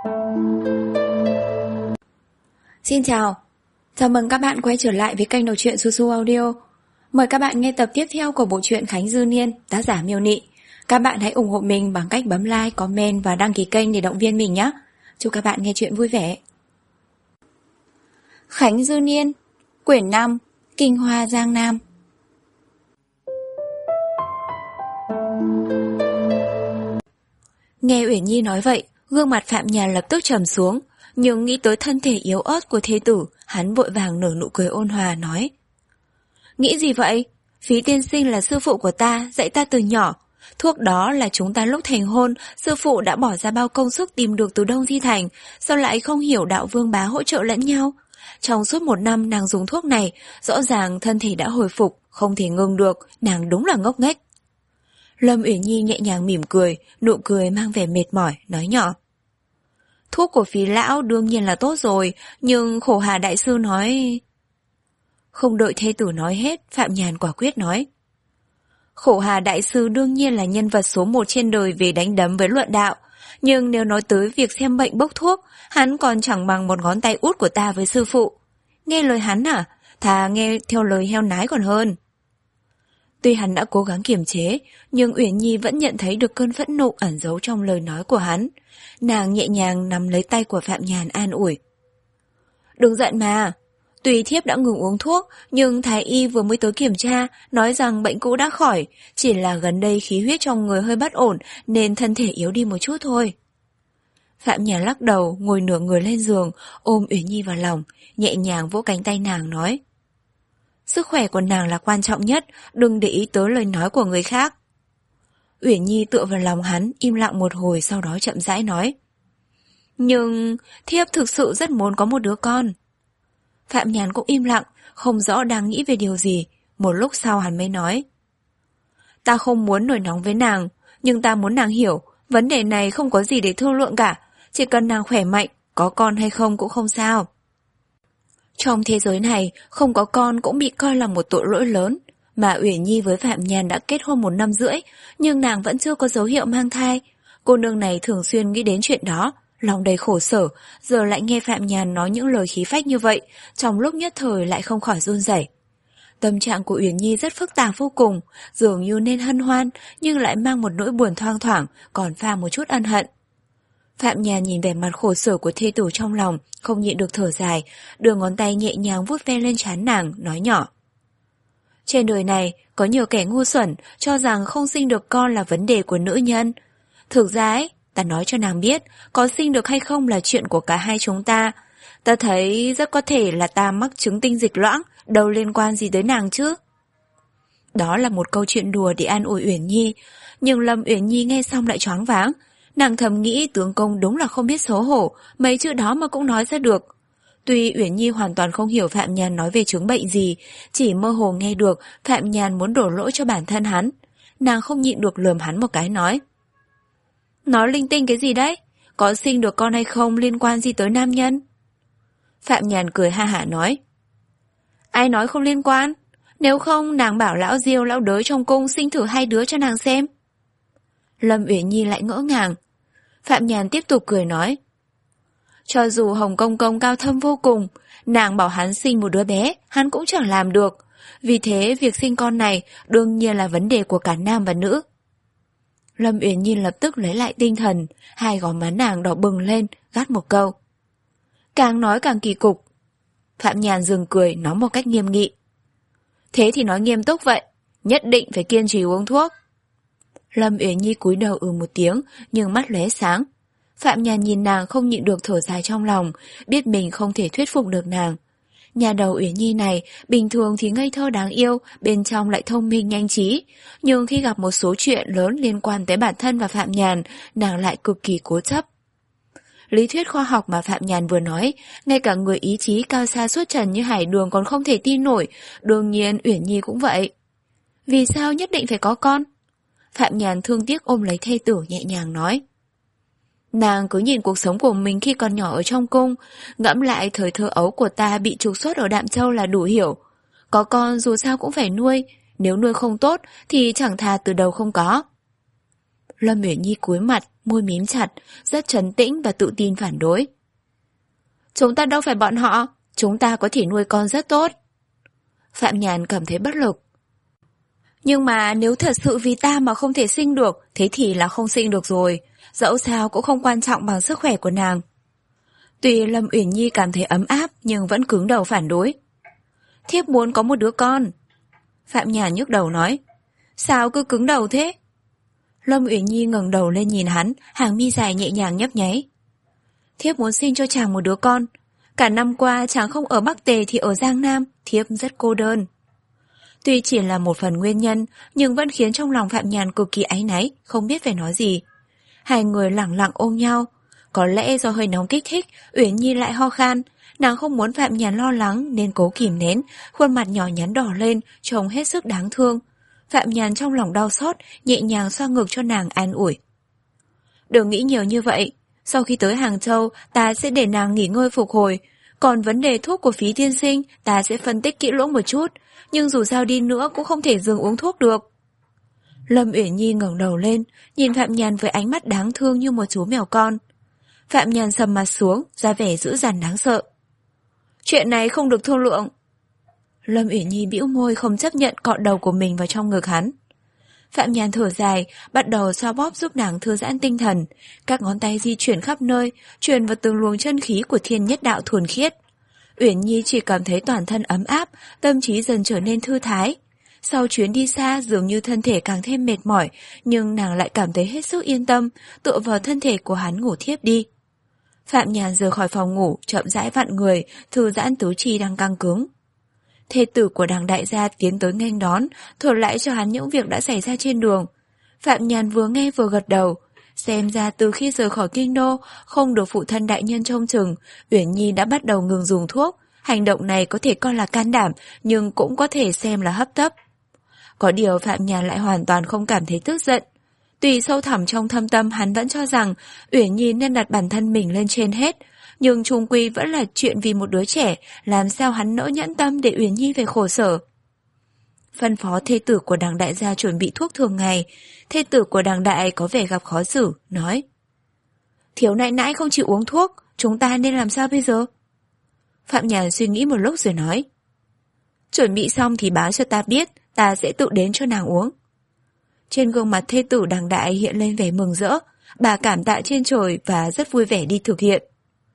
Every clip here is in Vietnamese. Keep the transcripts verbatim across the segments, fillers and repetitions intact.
Xin chào, chào mừng các bạn quay trở lại với kênh đọc truyện Su Su Audio. Mời các bạn nghe tập tiếp theo của bộ truyện Khánh Dư Niên, tác giả Miêu Nị. Các bạn hãy ủng hộ mình bằng cách bấm like, comment và đăng ký kênh để động viên mình nhé. Chúc các bạn nghe truyện vui vẻ. Khánh Dư Niên, quyển năm, Kinh Hoa Giang Nam. Nghe Uyển Nhi nói vậy, gương mặt Phạm Nhàn lập tức trầm xuống, nhưng nghĩ tới thân thể yếu ớt của thê tử, hắn vội vàng nở nụ cười ôn hòa nói: Nghĩ gì vậy? Phí tiên sinh là sư phụ của ta, dạy ta từ nhỏ. Thuốc đó là chúng ta lúc thành hôn, sư phụ đã bỏ ra bao công sức tìm được từ Đông Thi Thành, sao lại không hiểu đạo vương bá hỗ trợ lẫn nhau? Trong suốt một năm nàng dùng thuốc này, rõ ràng thân thể đã hồi phục, không thể ngừng được, nàng đúng là ngốc nghếch. Lâm Uyển Nhi nhẹ nhàng mỉm cười, nụ cười mang vẻ mệt mỏi, nói nhỏ: Thuốc của phí lão đương nhiên là tốt rồi, nhưng Khổ Hà đại sư nói... Không đợi thê tử nói hết, Phạm Nhàn quả quyết nói: Khổ Hà đại sư đương nhiên là nhân vật số một trên đời về đánh đấm với luận đạo, nhưng nếu nói tới việc xem bệnh bốc thuốc, hắn còn chẳng bằng một ngón tay út của ta với sư phụ. Nghe lời hắn à? Thà nghe theo lời heo nái còn hơn. Tuy hắn đã cố gắng kiềm chế, nhưng Uyển Nhi vẫn nhận thấy được cơn phẫn nộ ẩn giấu trong lời nói của hắn. Nàng nhẹ nhàng nắm lấy tay của Phạm Nhàn an ủi: Đừng giận mà. Tuy thiếp đã ngừng uống thuốc, nhưng thái y vừa mới tới kiểm tra, nói rằng bệnh cũ đã khỏi, chỉ là gần đây khí huyết trong người hơi bất ổn nên thân thể yếu đi một chút thôi. Phạm Nhàn lắc đầu, ngồi nửa người lên giường, ôm Uyển Nhi vào lòng, nhẹ nhàng vỗ cánh tay nàng nói: Sức khỏe của nàng là quan trọng nhất, đừng để ý tới lời nói của người khác. Uyển Nhi tựa vào lòng hắn, im lặng một hồi, sau đó chậm rãi nói: Nhưng thiếp thực sự rất muốn có một đứa con. Phạm Nhàn cũng im lặng, không rõ đang nghĩ về điều gì. Một lúc sau hắn mới nói: Ta không muốn nổi nóng với nàng, nhưng ta muốn nàng hiểu, vấn đề này không có gì để thương lượng cả, chỉ cần nàng khỏe mạnh, có con hay không cũng không sao. Trong thế giới này, không có con cũng bị coi là một tội lỗi lớn. Mà Uyển Nhi với Phạm Nhàn đã kết hôn một năm rưỡi, nhưng nàng vẫn chưa có dấu hiệu mang thai. Cô nương này thường xuyên nghĩ đến chuyện đó, lòng đầy khổ sở, giờ lại nghe Phạm Nhàn nói những lời khí phách như vậy, trong lúc nhất thời lại không khỏi run rẩy. Tâm trạng của Uyển Nhi rất phức tạp vô cùng, dường như nên hân hoan, nhưng lại mang một nỗi buồn thoang thoảng, còn pha một chút ân hận. Phạm Nhàn nhìn vẻ mặt khổ sở của thê tử trong lòng, không nhịn được thở dài, đưa ngón tay nhẹ nhàng vuốt ve lên trán nàng, nói nhỏ: Trên đời này, có nhiều kẻ ngu xuẩn, cho rằng không sinh được con là vấn đề của nữ nhân. Thực ra ấy, ta nói cho nàng biết, có sinh được hay không là chuyện của cả hai chúng ta. Ta thấy rất có thể là ta mắc chứng tinh dịch loãng, đâu liên quan gì tới nàng chứ. Đó là một câu chuyện đùa để an ủi Uyển Nhi, nhưng Lâm Uyển Nhi nghe xong lại choáng váng. Nàng thầm nghĩ tướng công đúng là không biết xấu hổ, mấy chữ đó mà cũng nói ra được. Tuy Uyển Nhi hoàn toàn không hiểu Phạm Nhàn nói về chứng bệnh gì, chỉ mơ hồ nghe được Phạm Nhàn muốn đổ lỗi cho bản thân hắn. Nàng không nhịn được lườm hắn một cái nói: Nói linh tinh cái gì đấy? Có sinh được con hay không liên quan gì tới nam nhân? Phạm Nhàn cười ha hả nói: Ai nói không liên quan? Nếu không nàng bảo lão Diêu lão đới trong cung sinh thử hai đứa cho nàng xem. Lâm Uyển Nhi lại ngỡ ngàng. Phạm Nhàn tiếp tục cười nói: Cho dù Hồng Công Công cao thâm vô cùng, nàng bảo hắn sinh một đứa bé, hắn cũng chẳng làm được. Vì thế việc sinh con này đương nhiên là vấn đề của cả nam và nữ. Lâm Uyển Nhi lập tức lấy lại tinh thần, hai gò má nàng đỏ bừng lên, gắt một câu: Càng nói càng kỳ cục. Phạm Nhàn dừng cười, nói một cách nghiêm nghị: Thế thì nói nghiêm túc vậy, nhất định phải kiên trì uống thuốc. Lâm Uyển Nhi cúi đầu ừ một tiếng, nhưng mắt lóe sáng. Phạm Nhàn nhìn nàng không nhịn được thở dài trong lòng, biết mình không thể thuyết phục được nàng. Nhà đầu Uyển Nhi này, bình thường thì ngây thơ đáng yêu, bên trong lại thông minh nhanh trí. Nhưng khi gặp một số chuyện lớn liên quan tới bản thân và Phạm Nhàn, nàng lại cực kỳ cố chấp. Lý thuyết khoa học mà Phạm Nhàn vừa nói, ngay cả người ý chí cao xa suốt trần như Hải Đường còn không thể tin nổi, đương nhiên Uyển Nhi cũng vậy. Vì sao nhất định phải có con? Phạm Nhàn thương tiếc ôm lấy thê tử nhẹ nhàng nói: Nàng cứ nhìn cuộc sống của mình khi còn nhỏ ở trong cung, ngẫm lại thời thơ ấu của ta bị trục xuất ở Đạm Châu là đủ hiểu. Có con dù sao cũng phải nuôi, nếu nuôi không tốt thì chẳng thà từ đầu không có. Lâm Uyển Nhi cúi mặt, môi mím chặt, rất trấn tĩnh và tự tin phản đối. Chúng ta đâu phải bọn họ, chúng ta có thể nuôi con rất tốt. Phạm Nhàn cảm thấy bất lực. Nhưng mà nếu thật sự vì ta mà không thể sinh được, thế thì là không sinh được rồi, dẫu sao cũng không quan trọng bằng sức khỏe của nàng. Tuy Lâm Uyển Nhi cảm thấy ấm áp nhưng vẫn cứng đầu phản đối. Thiếp muốn có một đứa con. Phạm Nhàn nhức đầu nói. Sao cứ cứng đầu thế? Lâm Uyển Nhi ngẩng đầu lên nhìn hắn, hàng mi dài nhẹ nhàng nhấp nháy. Thiếp muốn sinh cho chàng một đứa con. Cả năm qua chàng không ở Bắc Tề thì ở Giang Nam, thiếp rất cô đơn. Tuy chỉ là một phần nguyên nhân, nhưng vẫn khiến trong lòng Phạm Nhàn cực kỳ áy náy, không biết phải nói gì. Hai người lẳng lặng ôm nhau. Có lẽ do hơi nóng kích thích, Uyển Nhi lại ho khan. Nàng không muốn Phạm Nhàn lo lắng nên cố kìm nén, khuôn mặt nhỏ nhắn đỏ lên, trông hết sức đáng thương. Phạm Nhàn trong lòng đau xót, nhẹ nhàng xoa ngực cho nàng an ủi. Đừng nghĩ nhiều như vậy, sau khi tới Hàng Châu, ta sẽ để nàng nghỉ ngơi phục hồi. Còn vấn đề thuốc của Phí tiên sinh, ta sẽ phân tích kỹ lưỡng một chút, nhưng dù sao đi nữa cũng không thể dừng uống thuốc được. Lâm Uyển Nhi ngẩng đầu lên, nhìn Phạm Nhàn với ánh mắt đáng thương như một chú mèo con. Phạm Nhàn sầm mặt xuống, ra vẻ dữ dằn đáng sợ. Chuyện này không được thương lượng. Lâm Uyển Nhi bĩu môi không chấp nhận cọ đầu của mình vào trong ngực hắn. Phạm Nhàn thở dài, bắt đầu xoa bóp giúp nàng thư giãn tinh thần, các ngón tay di chuyển khắp nơi, truyền vào từng luồng chân khí của thiên nhất đạo thuần khiết. Uyển Nhi chỉ cảm thấy toàn thân ấm áp, tâm trí dần trở nên thư thái. Sau chuyến đi xa dường như thân thể càng thêm mệt mỏi, nhưng nàng lại cảm thấy hết sức yên tâm, tựa vào thân thể của hắn ngủ thiếp đi. Phạm Nhàn rời khỏi phòng ngủ, chậm rãi vặn người, thư giãn tứ chi đang căng cứng. Thê tử của Đằng đại gia tiến tới nghênh đón, thuật lại cho hắn những việc đã xảy ra trên đường. Phạm Nhàn vừa nghe vừa gật đầu. Xem ra từ khi rời khỏi kinh đô, không được phụ thân đại nhân trông chừng, Uyển Nhi đã bắt đầu ngừng dùng thuốc. Hành động này có thể coi là can đảm, nhưng cũng có thể xem là hấp tấp. Có điều Phạm Nhàn lại hoàn toàn không cảm thấy tức giận. Tuy sâu thẳm trong thâm tâm hắn vẫn cho rằng Uyển Nhi nên đặt bản thân mình lên trên hết, nhưng chung quy vẫn là chuyện vì một đứa trẻ, làm sao hắn nỡ nhẫn tâm để Uyển Nhi về khổ sở. Phân phó thê tử của Đằng đại gia chuẩn bị thuốc thường ngày, thê tử của Đằng đại có vẻ gặp khó xử, nói: Thiếu nãi nãi không chịu uống thuốc, chúng ta nên làm sao bây giờ? Phạm Nhàn suy nghĩ một lúc rồi nói: Chuẩn bị xong thì báo cho ta biết, ta sẽ tự đến cho nàng uống. Trên gương mặt thê tử Đằng đại hiện lên vẻ mừng rỡ, bà cảm tạ trên trời và rất vui vẻ đi thực hiện.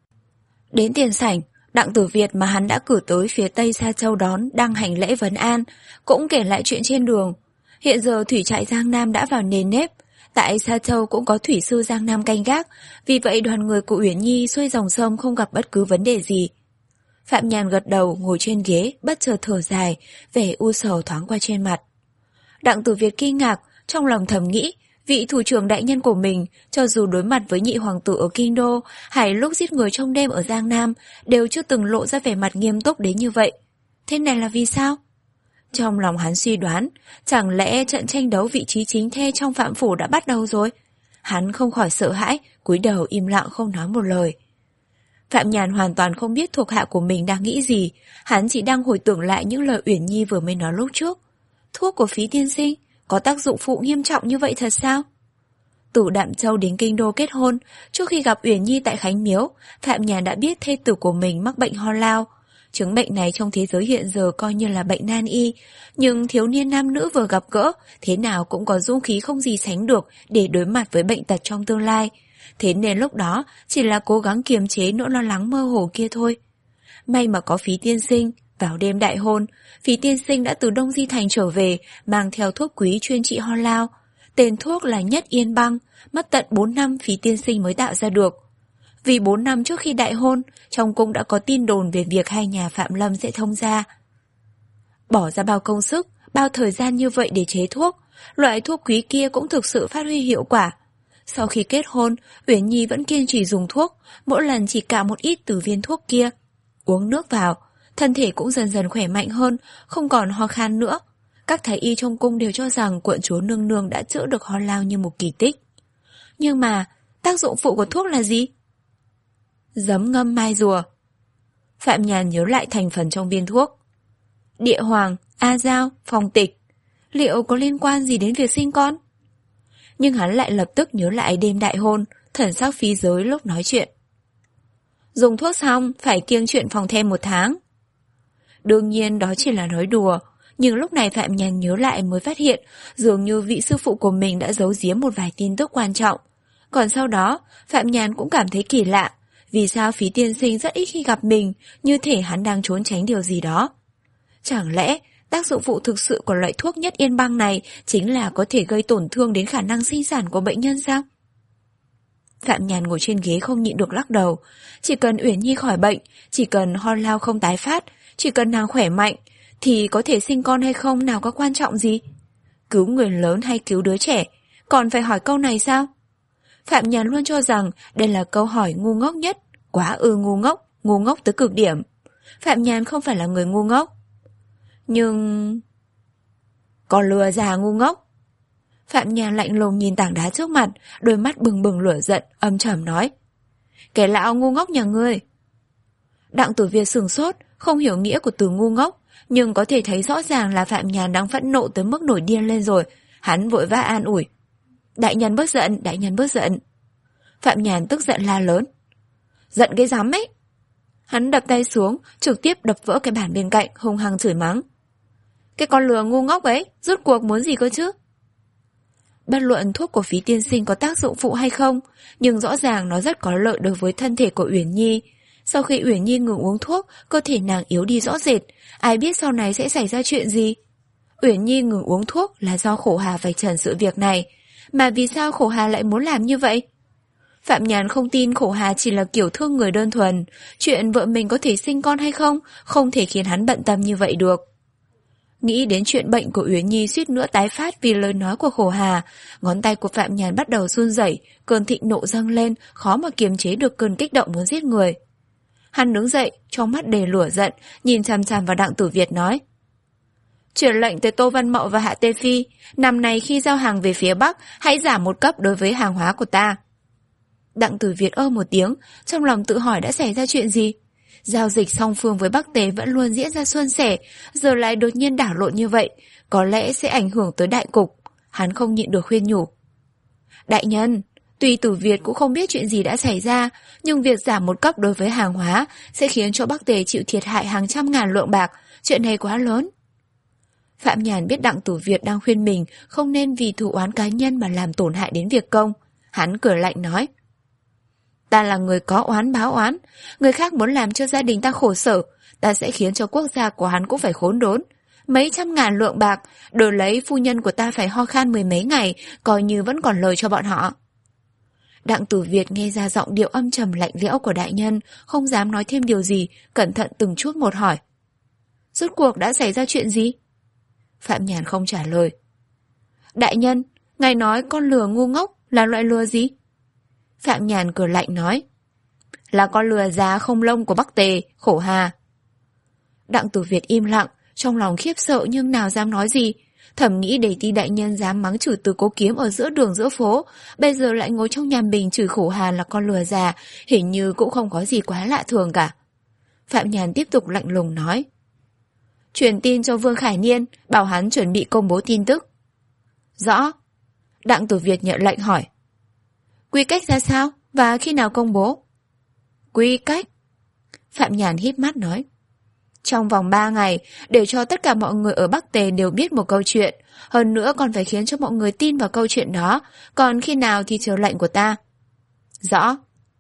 Đến tiền sảnh, Đặng Tử Việt mà hắn đã cử tới phía tây Sa Châu đón đang hành lễ vấn an, cũng kể lại chuyện trên đường. Hiện giờ thủy trại Giang Nam đã vào nền nếp, tại Sa Châu cũng có thủy sư Giang Nam canh gác, vì vậy đoàn người của Uyển Nhi xuôi dòng sông không gặp bất cứ vấn đề gì. Phạm Nhàn gật đầu ngồi trên ghế, bất chợt thở dài, vẻ u sầu thoáng qua trên mặt. Đặng Tử Việt kinh ngạc, trong lòng thầm nghĩ, vị thủ trưởng đại nhân của mình, cho dù đối mặt với nhị hoàng tử ở Kinh Đô, hay lúc giết người trong đêm ở Giang Nam, đều chưa từng lộ ra vẻ mặt nghiêm túc đến như vậy. Thế này là vì sao? Trong lòng hắn suy đoán, chẳng lẽ trận tranh đấu vị trí chính thê trong Phạm phủ đã bắt đầu rồi? Hắn không khỏi sợ hãi, cúi đầu im lặng không nói một lời. Phạm Nhàn hoàn toàn không biết thuộc hạ của mình đang nghĩ gì, hắn chỉ đang hồi tưởng lại những lời Uyển Nhi vừa mới nói lúc trước. Thuốc của Phí tiên sinh có tác dụng phụ nghiêm trọng như vậy thật sao? Từ Đạm Châu đến Kinh Đô kết hôn, trước khi gặp Uyển Nhi tại Khánh Miếu, Phạm Nhàn đã biết thê tử của mình mắc bệnh ho lao. Chứng bệnh này trong thế giới hiện giờ coi như là bệnh nan y, nhưng thiếu niên nam nữ vừa gặp gỡ, thế nào cũng có dũng khí không gì sánh được để đối mặt với bệnh tật trong tương lai. Thế nên lúc đó chỉ là cố gắng kiềm chế nỗi lo lắng mơ hồ kia thôi. May mà có Phí tiên sinh. Vào đêm đại hôn, Phí tiên sinh đã từ Đông Di Thành trở về, mang theo thuốc quý chuyên trị ho lao. Tên thuốc là Nhất Yên Băng, mất tận bốn năm Phí tiên sinh mới tạo ra được. Vì bốn năm trước khi đại hôn, trong cung đã có tin đồn về việc hai nhà Phạm Lâm sẽ thông gia. Bỏ ra bao công sức, bao thời gian như vậy để chế thuốc, loại thuốc quý kia cũng thực sự phát huy hiệu quả. Sau khi kết hôn, Uyển Nhi vẫn kiên trì dùng thuốc, mỗi lần chỉ cạo một ít từ viên thuốc kia. Uống nước vào, thân thể cũng dần dần khỏe mạnh hơn, không còn ho khan nữa. Các thái y trong cung đều cho rằng quận chúa nương nương đã chữa được ho lao như một kỳ tích. Nhưng mà, tác dụng phụ của thuốc là gì? Giấm ngâm mai rùa. Phạm Nhàn nhớ lại thành phần trong viên thuốc. Địa hoàng, a dao, phong tịch. Liệu có liên quan gì đến việc sinh con? Nhưng hắn lại lập tức nhớ lại đêm đại hôn, thần sắc phí giới lúc nói chuyện. Dùng thuốc xong, phải kiêng chuyện phòng thêm một tháng. Đương nhiên đó chỉ là nói đùa, nhưng lúc này Phạm Nhàn nhớ lại mới phát hiện dường như vị sư phụ của mình đã giấu giếm một vài tin tức quan trọng. Còn sau đó, Phạm Nhàn cũng cảm thấy kỳ lạ, vì sao Phí tiên sinh rất ít khi gặp mình, như thể hắn đang trốn tránh điều gì đó. Chẳng lẽ tác dụng phụ thực sự của loại thuốc Nhất Yên Băng này chính là có thể gây tổn thương đến khả năng sinh sản của bệnh nhân sao? Phạm Nhàn ngồi trên ghế không nhịn được lắc đầu. Chỉ cần Uyển Nhi khỏi bệnh, chỉ cần ho lao không tái phát, chỉ cần nàng khỏe mạnh, thì có thể sinh con hay không nào có quan trọng gì? Cứu người lớn hay cứu đứa trẻ, còn phải hỏi câu này sao? Phạm Nhàn luôn cho rằng đây là câu hỏi ngu ngốc nhất, quá ư ngu ngốc, ngu ngốc tới cực điểm. Phạm Nhàn không phải là người ngu ngốc. Nhưng... Con lừa già ngu ngốc. Phạm Nhàn lạnh lùng nhìn tảng đá trước mặt, đôi mắt bừng bừng lửa giận, âm trầm nói. Cái lão ngu ngốc nhà ngươi. Đặng Tử Việt sửng sốt, không hiểu nghĩa của từ ngu ngốc, nhưng có thể thấy rõ ràng là Phạm Nhàn đang phẫn nộ tới mức nổi điên lên rồi. Hắn vội vã an ủi. Đại nhân bớt giận, đại nhân bớt giận. Phạm Nhàn tức giận la lớn. Giận cái rắm ấy. Hắn đập tay xuống, trực tiếp đập vỡ cái bàn bên cạnh, hung hăng chửi mắng. Cái con lừa ngu ngốc ấy, rốt cuộc muốn gì cơ chứ? Bất luận thuốc của Phí tiên sinh có tác dụng phụ hay không, nhưng rõ ràng nó rất có lợi đối với thân thể của Uyển Nhi. Sau khi Uyển Nhi ngừng uống thuốc, cơ thể nàng yếu đi rõ rệt, ai biết sau này sẽ xảy ra chuyện gì. Uyển Nhi ngừng uống thuốc là do Khổ Hà vạch trần sự việc này, mà vì sao Khổ Hà lại muốn làm như vậy? Phạm Nhàn không tin Khổ Hà chỉ là kiểu thương người đơn thuần, chuyện vợ mình có thể sinh con hay không, không thể khiến hắn bận tâm như vậy được. Nghĩ đến chuyện bệnh của Uyển Nhi suýt nữa tái phát vì lời nói của Khổ Hà, ngón tay của Phạm Nhàn bắt đầu run rẩy, cơn thịnh nộ dâng lên, khó mà kiềm chế được cơn kích động muốn giết người. Hắn đứng dậy, trong mắt đầy lửa giận, nhìn chằm chằm vào Đặng Tử Việt nói. Chuyển lệnh tới Tô Văn Mậu và Hạ Tê Phi, năm nay khi giao hàng về phía Bắc, hãy giảm một cấp đối với hàng hóa của ta. Đặng Tử Việt ơ một tiếng, trong lòng tự hỏi đã xảy ra chuyện gì. Giao dịch song phương với Bắc Tề vẫn luôn diễn ra suôn sẻ, giờ lại đột nhiên đảo lộn như vậy, có lẽ sẽ ảnh hưởng tới đại cục. Hắn không nhịn được khuyên nhủ. Đại nhân, tuy Tử Việt cũng không biết chuyện gì đã xảy ra, nhưng việc giảm một cấp đối với hàng hóa sẽ khiến cho Bắc Tề chịu thiệt hại hàng trăm ngàn lượng bạc, chuyện này quá lớn. Phạm Nhàn biết Đặng Tử Việt đang khuyên mình không nên vì thù oán cá nhân mà làm tổn hại đến việc công. Hắn cười lạnh nói. Ta là người có oán báo oán, người khác muốn làm cho gia đình ta khổ sở, ta sẽ khiến cho quốc gia của hắn cũng phải khốn đốn. Mấy trăm ngàn lượng bạc, đổi lấy phu nhân của ta phải ho khan mười mấy ngày, coi như vẫn còn lời cho bọn họ. Đặng Tử Việt nghe ra giọng điệu âm trầm lạnh lẽo của đại nhân, không dám nói thêm điều gì, cẩn thận từng chút một hỏi. Rốt cuộc đã xảy ra chuyện gì? Phạm Nhàn không trả lời. Đại nhân, ngài nói con lừa ngu ngốc là loại lừa gì? Phạm Nhàn cười lạnh nói. Là con lừa già không lông của Bắc Tề, Khổ Hà. Đặng Tử Việt im lặng, trong lòng khiếp sợ nhưng nào dám nói gì. Thầm nghĩ để ti đại nhân dám mắng chửi Từ Cố Kiếm ở giữa đường giữa phố, bây giờ lại ngồi trong nhà mình chửi Khổ Hà là con lừa già, hình như cũng không có gì quá lạ thường cả. Phạm Nhàn tiếp tục lạnh lùng nói. Truyền tin cho Vương Khải Niên, bảo hắn chuẩn bị công bố tin tức. Rõ. Đặng Tử Việt nhận lệnh hỏi. Quy cách ra sao và khi nào công bố? Quy cách? Phạm Nhàn híp mắt nói. Trong vòng ba ngày, để cho tất cả mọi người ở Bắc Tề đều biết một câu chuyện, hơn nữa còn phải khiến cho mọi người tin vào câu chuyện đó, còn khi nào thì chờ lệnh của ta. Rõ.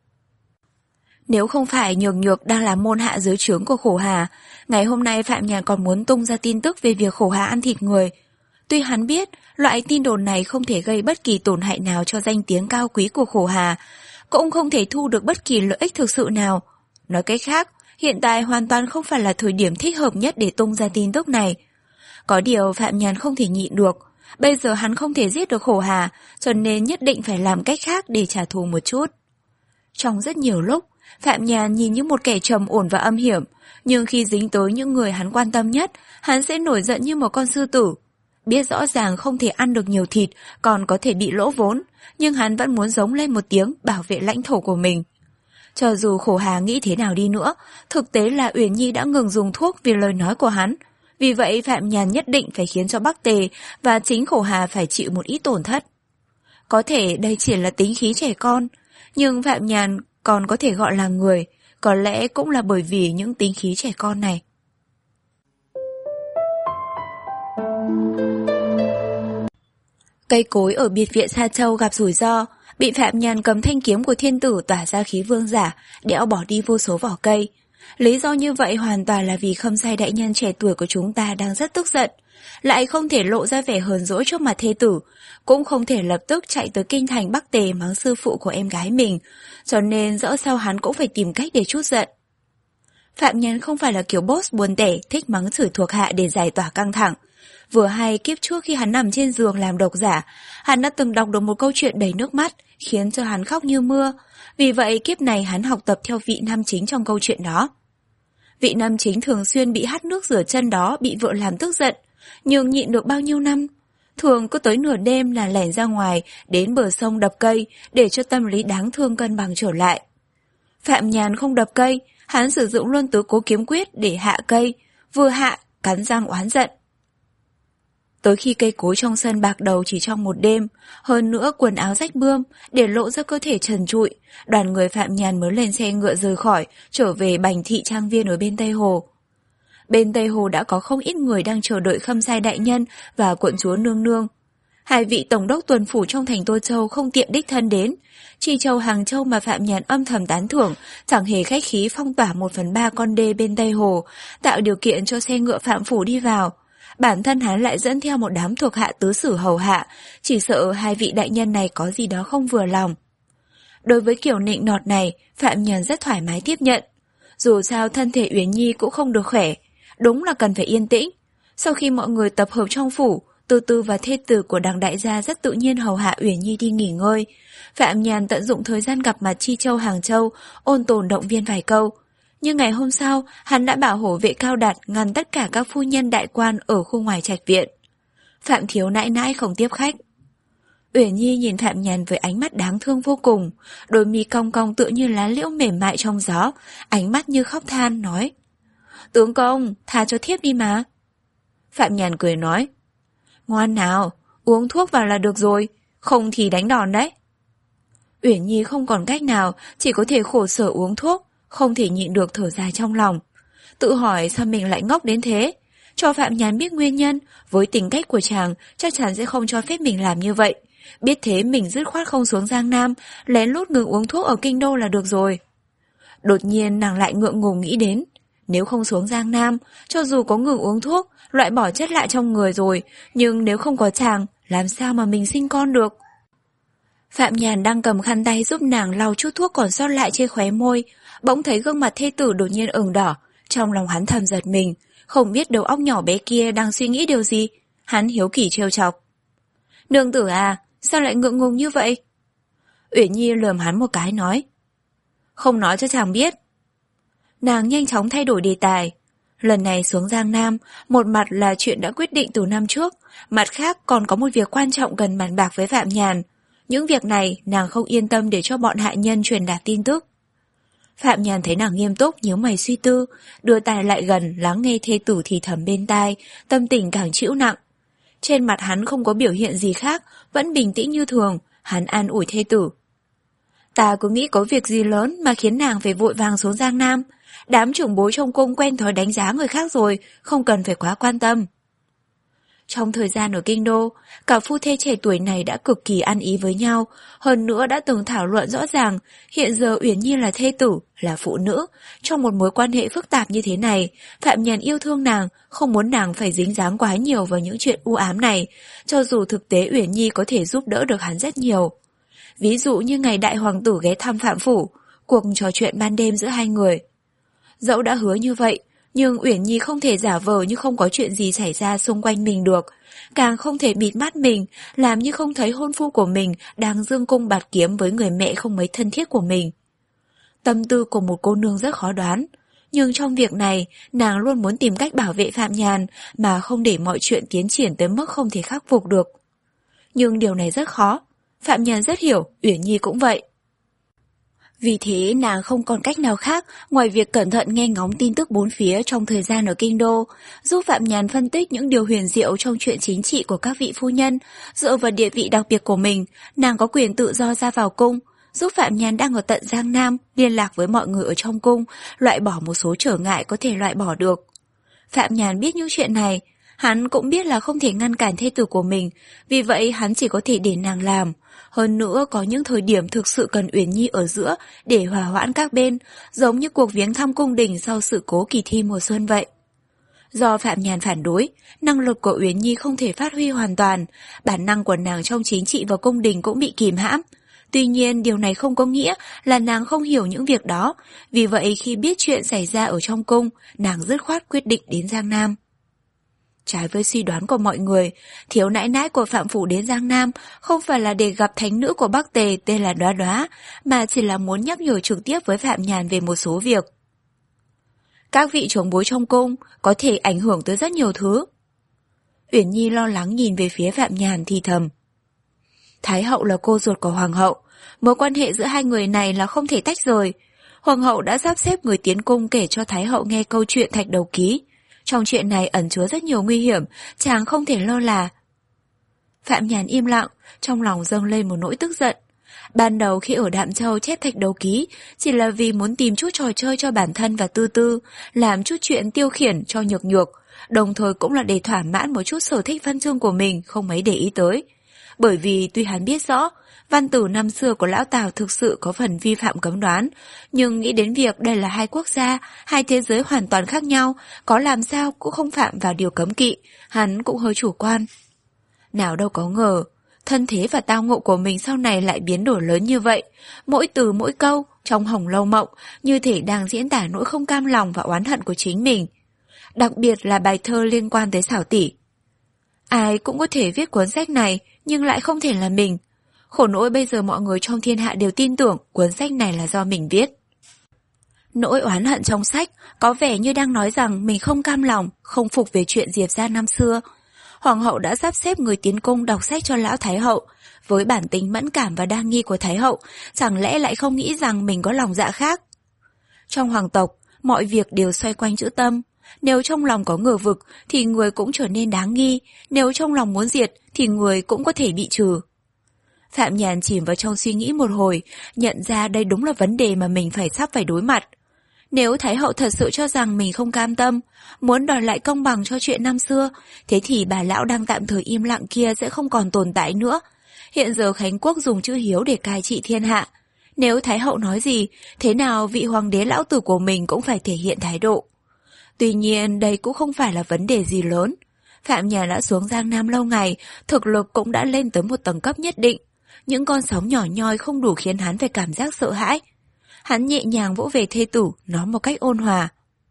Nếu không phải Nhược Nhược đang là môn hạ dưới trướng của Khổ Hà, ngày hôm nay Phạm Nhàn còn muốn tung ra tin tức về việc Khổ Hà ăn thịt người. Tuy hắn biết loại tin đồn này không thể gây bất kỳ tổn hại nào cho danh tiếng cao quý của Khổ Hà, cũng không thể thu được bất kỳ lợi ích thực sự nào. Nói cách khác, hiện tại hoàn toàn không phải là thời điểm thích hợp nhất để tung ra tin tức này. Có điều Phạm Nhàn không thể nhịn được, bây giờ hắn không thể giết được Khổ Hà, cho nên nhất định phải làm cách khác để trả thù một chút. Trong rất nhiều lúc, Phạm Nhàn nhìn như một kẻ trầm ổn và âm hiểm, nhưng khi dính tới những người hắn quan tâm nhất, hắn sẽ nổi giận như một con sư tử. Biết rõ ràng không thể ăn được nhiều thịt, còn có thể bị lỗ vốn, nhưng hắn vẫn muốn giống lên một tiếng bảo vệ lãnh thổ của mình. Cho dù Khổ Hà nghĩ thế nào đi nữa, thực tế là Uyển Nhi đã ngừng dùng thuốc vì lời nói của hắn. Vì vậy Phạm Nhàn nhất định phải khiến cho Bắc Tề và chính Khổ Hà phải chịu một ít tổn thất. Có thể đây chỉ là tính khí trẻ con, nhưng Phạm Nhàn còn có thể gọi là người, có lẽ cũng là bởi vì những tính khí trẻ con này. Cây cối ở biệt viện Sa Châu gặp rủi ro, bị Phạm Nhàn cầm thanh kiếm của thiên tử tỏa ra khí vương giả, đẽo bỏ đi vô số vỏ cây. Lý do như vậy hoàn toàn là vì Khâm Sai đại nhân trẻ tuổi của chúng ta đang rất tức giận, lại không thể lộ ra vẻ hờn dỗi trước mặt thê tử, cũng không thể lập tức chạy tới kinh thành Bắc Tề mắng sư phụ của em gái mình, cho nên dẫu sao hắn cũng phải tìm cách để trút giận. Phạm Nhàn không phải là kiểu boss buồn tẻ, thích mắng chửi thuộc hạ để giải tỏa căng thẳng. Vừa hay kiếp trước khi hắn nằm trên giường làm độc giả, hắn đã từng đọc được một câu chuyện đầy nước mắt, khiến cho hắn khóc như mưa. Vì vậy kiếp này hắn học tập theo vị nam chính trong câu chuyện đó. Vị nam chính thường xuyên bị hắt nước rửa chân đó bị vợ làm tức giận, nhưng nhịn được bao nhiêu năm. Thường cứ tới nửa đêm là lẻn ra ngoài, đến bờ sông đập cây, để cho tâm lý đáng thương cân bằng trở lại. Phạm Nhàn không đập cây, hắn sử dụng luôn tứ cố kiếm quyết để hạ cây, vừa hạ, cắn răng oán giận. Tới khi cây cối trong sân bạc đầu chỉ trong một đêm, hơn nữa quần áo rách bươm, để lộ ra cơ thể trần trụi, đoàn người Phạm Nhàn mới lên xe ngựa rời khỏi, trở về Bành Thị Trang Viên ở bên Tây Hồ. Bên Tây Hồ đã có không ít người đang chờ đợi Khâm Sai đại nhân và quận chúa nương nương. Hai vị tổng đốc tuần phủ trong thành Tô Châu không tiện đích thân đến. Chi Châu Hàng Châu mà Phạm Nhàn âm thầm tán thưởng, chẳng hề khách khí phong tỏa một phần ba con đê bên Tây Hồ, tạo điều kiện cho xe ngựa Phạm phủ đi vào. Bản thân hắn lại dẫn theo một đám thuộc hạ tứ sử hầu hạ, chỉ sợ hai vị đại nhân này có gì đó không vừa lòng. Đối với kiểu nịnh nọt này, Phạm Nhàn rất thoải mái tiếp nhận. Dù sao thân thể Uyển Nhi cũng không được khỏe, đúng là cần phải yên tĩnh. Sau khi mọi người tập hợp trong phủ, Từ Từ và thê tử của Đằng đại gia rất tự nhiên hầu hạ Uyển Nhi đi nghỉ ngơi. Phạm Nhàn tận dụng thời gian gặp mặt Chi Châu Hàng Châu, ôn tồn động viên vài câu. Nhưng ngày hôm sau, hắn đã bảo hổ vệ Cao Đạt ngăn tất cả các phu nhân đại quan ở khu ngoài trạch viện. Phạm thiếu nãi nãi không tiếp khách. Uyển Nhi nhìn Phạm Nhàn với ánh mắt đáng thương vô cùng, đôi mi cong cong tựa như lá liễu mềm mại trong gió, ánh mắt như khóc than, nói: Tướng công, tha cho thiếp đi mà. Phạm Nhàn cười nói: Ngoan nào, uống thuốc vào là được rồi, không thì đánh đòn đấy. Uyển Nhi không còn cách nào, chỉ có thể khổ sở uống thuốc, không thể nhịn được thở dài trong lòng. Tự hỏi sao mình lại ngốc đến thế. Cho Phạm Nhàn biết nguyên nhân, với tính cách của chàng chắc chắn sẽ không cho phép mình làm như vậy. Biết thế mình dứt khoát không xuống Giang Nam, lén lút ngừng uống thuốc ở Kinh Đô là được rồi. Đột nhiên nàng lại ngượng ngùng nghĩ đến, nếu không xuống Giang Nam, cho dù có ngừng uống thuốc, loại bỏ chất lạ trong người rồi, nhưng nếu không có chàng, làm sao mà mình sinh con được. Phạm Nhàn đang cầm khăn tay giúp nàng lau chút thuốc còn sót lại trên khóe môi, bỗng thấy gương mặt thê tử đột nhiên ửng đỏ, trong lòng hắn thầm giật mình, không biết đầu óc nhỏ bé kia đang suy nghĩ điều gì. Hắn hiếu kỳ trêu chọc: Nương tử à, sao lại ngượng ngùng như vậy? Uyển Nhi lườm hắn một cái nói: Không nói cho chàng biết. Nàng nhanh chóng thay đổi đề tài. Lần này xuống Giang Nam, một mặt là chuyện đã quyết định từ năm trước, mặt khác còn có một việc quan trọng cần bàn bạc với Phạm Nhàn. Những việc này nàng không yên tâm để cho bọn hạ nhân truyền đạt tin tức. Phạm Nhàn thấy nàng nghiêm túc, nhíu mày suy tư, đưa tai lại gần lắng nghe thê tử thì thầm bên tai, tâm tình càng trĩu nặng. Trên mặt hắn không có biểu hiện gì khác, vẫn bình tĩnh như thường, hắn an ủi thê tử: Ta cứ nghĩ có việc gì lớn mà khiến nàng phải vội vàng xuống Giang Nam. Đám trưởng bối trong cung quen thói đánh giá người khác rồi, không cần phải quá quan tâm. Trong thời gian ở Kinh Đô, cả phu thê trẻ tuổi này đã cực kỳ ăn ý với nhau, hơn nữa đã từng thảo luận rõ ràng, hiện giờ Uyển Nhi là thê tử, là phụ nữ, trong một mối quan hệ phức tạp như thế này, Phạm Nhàn yêu thương nàng, không muốn nàng phải dính dáng quá nhiều vào những chuyện u ám này, cho dù thực tế Uyển Nhi có thể giúp đỡ được hắn rất nhiều. Ví dụ như ngày đại hoàng tử ghé thăm Phạm phủ, cuộc trò chuyện ban đêm giữa hai người. Dẫu đã hứa như vậy, nhưng Uyển Nhi không thể giả vờ như không có chuyện gì xảy ra xung quanh mình được, càng không thể bịt mắt mình, làm như không thấy hôn phu của mình đang dương cung bạt kiếm với người mẹ không mấy thân thiết của mình. Tâm tư của một cô nương rất khó đoán, nhưng trong việc này, nàng luôn muốn tìm cách bảo vệ Phạm Nhàn mà không để mọi chuyện tiến triển tới mức không thể khắc phục được. Nhưng điều này rất khó, Phạm Nhàn rất hiểu, Uyển Nhi cũng vậy. Vì thế nàng không còn cách nào khác ngoài việc cẩn thận nghe ngóng tin tức bốn phía trong thời gian ở kinh đô, giúp Phạm Nhàn phân tích những điều huyền diệu trong chuyện chính trị của các vị phu nhân. Dựa vào địa vị đặc biệt của mình, nàng có quyền tự do ra vào cung, giúp Phạm Nhàn đang ở tận Giang Nam liên lạc với mọi người ở trong cung, loại bỏ một số trở ngại có thể loại bỏ được. Phạm Nhàn biết những chuyện này, hắn cũng biết là không thể ngăn cản thê tử của mình, vì vậy hắn chỉ có thể để nàng làm. Hơn nữa có những thời điểm thực sự cần Uyển Nhi ở giữa để hòa hoãn các bên, giống như cuộc viếng thăm cung đình sau sự cố kỳ thi mùa xuân vậy. Do Phạm Nhàn phản đối, năng lực của Uyển Nhi không thể phát huy hoàn toàn, bản năng của nàng trong chính trị và cung đình cũng bị kìm hãm. Tuy nhiên điều này không có nghĩa là nàng không hiểu những việc đó, vì vậy khi biết chuyện xảy ra ở trong cung, nàng dứt khoát quyết định đến Giang Nam. Trái với suy đoán của mọi người, thiếu nãi nãi của Phạm Phủ đến Giang Nam không phải là để gặp thánh nữ của Bắc Tề tên là Đoá Đoá, mà chỉ là muốn nhắc nhở trực tiếp với Phạm Nhàn về một số việc. Các vị trưởng bối trong cung có thể ảnh hưởng tới rất nhiều thứ. Uyển Nhi lo lắng nhìn về phía Phạm Nhàn thì thầm. Thái hậu là cô ruột của Hoàng hậu, mối quan hệ giữa hai người này là không thể tách rời. Hoàng hậu đã sắp xếp người tiến cung kể cho Thái hậu nghe câu chuyện thạch đầu ký. Trong chuyện này ẩn chứa rất nhiều nguy hiểm, chàng không thể lơ là. Phạm Nhàn im lặng, trong lòng dâng lên một nỗi tức giận. Ban đầu khi ở Đạm Châu chép thạch đầu ký, chỉ là vì muốn tìm chút trò chơi cho bản thân và Tư Tư, làm chút chuyện tiêu khiển cho Nhược Nhược, đồng thời cũng là để thỏa mãn một chút sở thích văn chương của mình không mấy để ý tới. Bởi vì tuy hắn biết rõ, văn tử năm xưa của lão Tào thực sự có phần vi phạm cấm đoán, nhưng nghĩ đến việc đây là hai quốc gia, hai thế giới hoàn toàn khác nhau, có làm sao cũng không phạm vào điều cấm kỵ, hắn cũng hơi chủ quan. Nào đâu có ngờ, thân thế và tao ngộ của mình sau này lại biến đổi lớn như vậy, mỗi từ mỗi câu, trong Hồng Lâu Mộng, như thể đang diễn tả nỗi không cam lòng và oán hận của chính mình. Đặc biệt là bài thơ liên quan tới Xảo Tỷ. Ai cũng có thể viết cuốn sách này, nhưng lại không thể là mình. Khổ nỗi bây giờ mọi người trong thiên hạ đều tin tưởng cuốn sách này là do mình viết. Nỗi oán hận trong sách có vẻ như đang nói rằng mình không cam lòng, không phục về chuyện Diệp gia năm xưa. Hoàng hậu đã sắp xếp người tiến cung đọc sách cho lão Thái hậu. Với bản tính mẫn cảm và đa nghi của Thái hậu, chẳng lẽ lại không nghĩ rằng mình có lòng dạ khác? Trong hoàng tộc, mọi việc đều xoay quanh chữ tâm. Nếu trong lòng có ngờ vực thì người cũng trở nên đáng nghi, nếu trong lòng muốn diệt thì người cũng có thể bị trừ. Phạm Nhàn chìm vào trong suy nghĩ một hồi, nhận ra đây đúng là vấn đề mà mình phải sắp phải đối mặt. Nếu Thái hậu thật sự cho rằng mình không cam tâm, muốn đòi lại công bằng cho chuyện năm xưa, thế thì bà lão đang tạm thời im lặng kia sẽ không còn tồn tại nữa. Hiện giờ Khánh Quốc dùng chữ hiếu để cai trị thiên hạ. Nếu Thái hậu nói gì, thế nào vị hoàng đế lão tử của mình cũng phải thể hiện thái độ. Tuy nhiên đây cũng không phải là vấn đề gì lớn. Phạm Nhàn đã xuống Giang Nam lâu ngày, thực lực cũng đã lên tới một tầng cấp nhất định. Những con sóng nhỏ nhoi không đủ khiến hắn phải cảm giác sợ hãi. Hắn nhẹ nhàng vỗ về thê tử, nói một cách ôn hòa.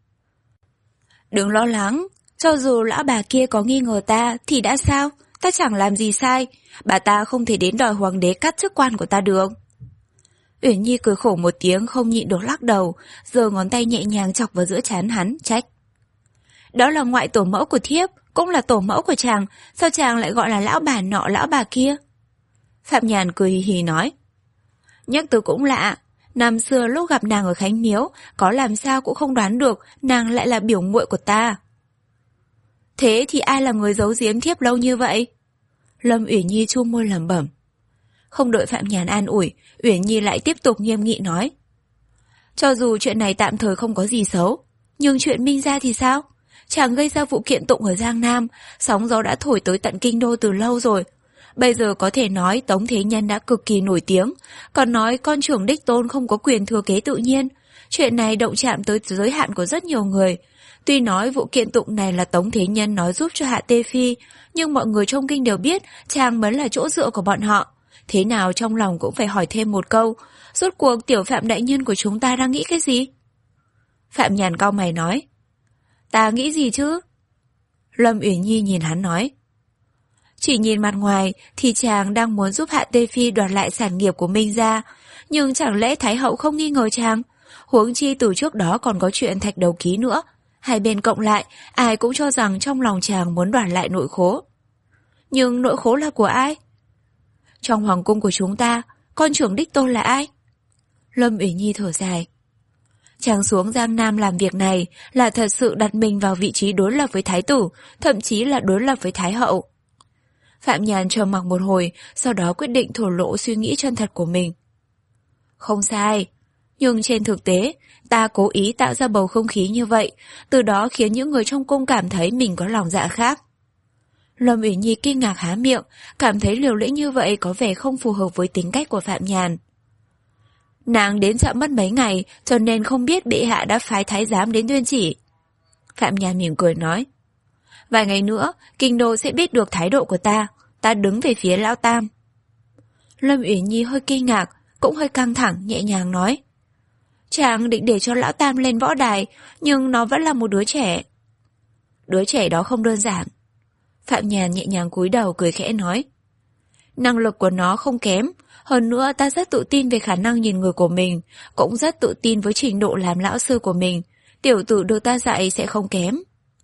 Đừng lo lắng, cho dù lão bà kia có nghi ngờ ta thì đã sao, ta chẳng làm gì sai, bà ta không thể đến đòi hoàng đế cắt chức quan của ta được. Uyển Nhi cười khổ một tiếng không nhịn được lắc đầu, giơ ngón tay nhẹ nhàng chọc vào giữa trán hắn, trách. Đó là ngoại tổ mẫu của thiếp, cũng là tổ mẫu của chàng, sao chàng lại gọi là lão bà nọ lão bà kia? Phạm Nhàn cười hì hì nói. Nhắc từ cũng lạ, năm xưa lúc gặp nàng ở Khánh Miếu, có làm sao cũng không đoán được nàng lại là biểu muội của ta. Thế thì ai là người giấu giếm thiếp lâu như vậy? Lâm Uyển Nhi chu môi lẩm bẩm. Không đợi Phạm Nhàn an ủi, Uyển Nhi lại tiếp tục nghiêm nghị nói. Cho dù chuyện này tạm thời không có gì xấu, nhưng chuyện Minh Gia thì sao? Chàng gây ra vụ kiện tụng ở Giang Nam, sóng gió đã thổi tới tận kinh đô từ lâu rồi. Bây giờ có thể nói Tống Thế Nhân đã cực kỳ nổi tiếng, còn nói con trưởng đích tôn không có quyền thừa kế tự nhiên. Chuyện này động chạm tới giới hạn của rất nhiều người. Tuy nói vụ kiện tụng này là Tống Thế Nhân nói giúp cho Hạ Tê Phi, nhưng mọi người trong kinh đều biết chàng mới là chỗ dựa của bọn họ. Thế nào trong lòng cũng phải hỏi thêm một câu, rốt cuộc tiểu Phạm đại nhân của chúng ta đang nghĩ cái gì? Phạm Nhàn cau mày nói. Ta nghĩ gì chứ? Lâm Uyển Nhi nhìn hắn nói. Chỉ nhìn mặt ngoài thì chàng đang muốn giúp Hạ Tê Phi đoạt lại sản nghiệp của Minh Gia, nhưng chẳng lẽ Thái hậu không nghi ngờ chàng? Huống chi từ trước đó còn có chuyện thạch đầu ký nữa. Hai bên cộng lại, ai cũng cho rằng trong lòng chàng muốn đoạt lại nội khố. Nhưng nội khố là của ai? Trong hoàng cung của chúng ta, con trưởng đích tôn là ai? Lâm Uyển Nhi thở dài. Chàng xuống Giang Nam làm việc này là thật sự đặt mình vào vị trí đối lập với thái tử, thậm chí là đối lập với thái hậu. Phạm Nhàn trầm mặc một hồi, sau đó quyết định thổ lộ suy nghĩ chân thật của mình. Không sai, nhưng trên thực tế, ta cố ý tạo ra bầu không khí như vậy, từ đó khiến những người trong cung cảm thấy mình có lòng dạ khác. Lâm Uyển Nhi kinh ngạc há miệng, cảm thấy liều lĩnh như vậy có vẻ không phù hợp với tính cách của Phạm Nhàn. Nàng đến chậm mất mấy ngày, cho nên không biết bệ hạ đã phái thái giám đến tuyên chỉ. Phạm Nhàn mỉm cười nói. Vài ngày nữa, kinh đô sẽ biết được thái độ của ta, ta đứng về phía lão tam. Lâm Uyển Nhi hơi kinh ngạc, cũng hơi căng thẳng, nhẹ nhàng nói. Chàng định để cho lão tam lên võ đài, nhưng nó vẫn là một đứa trẻ. Đứa trẻ đó không đơn giản. Phạm Nhàn nhẹ nhàng cúi đầu cười khẽ nói. Năng lực của nó không kém, hơn nữa ta rất tự tin về khả năng nhìn người của mình, cũng rất tự tin với trình độ làm lão sư của mình, tiểu tử được ta dạy sẽ không kém.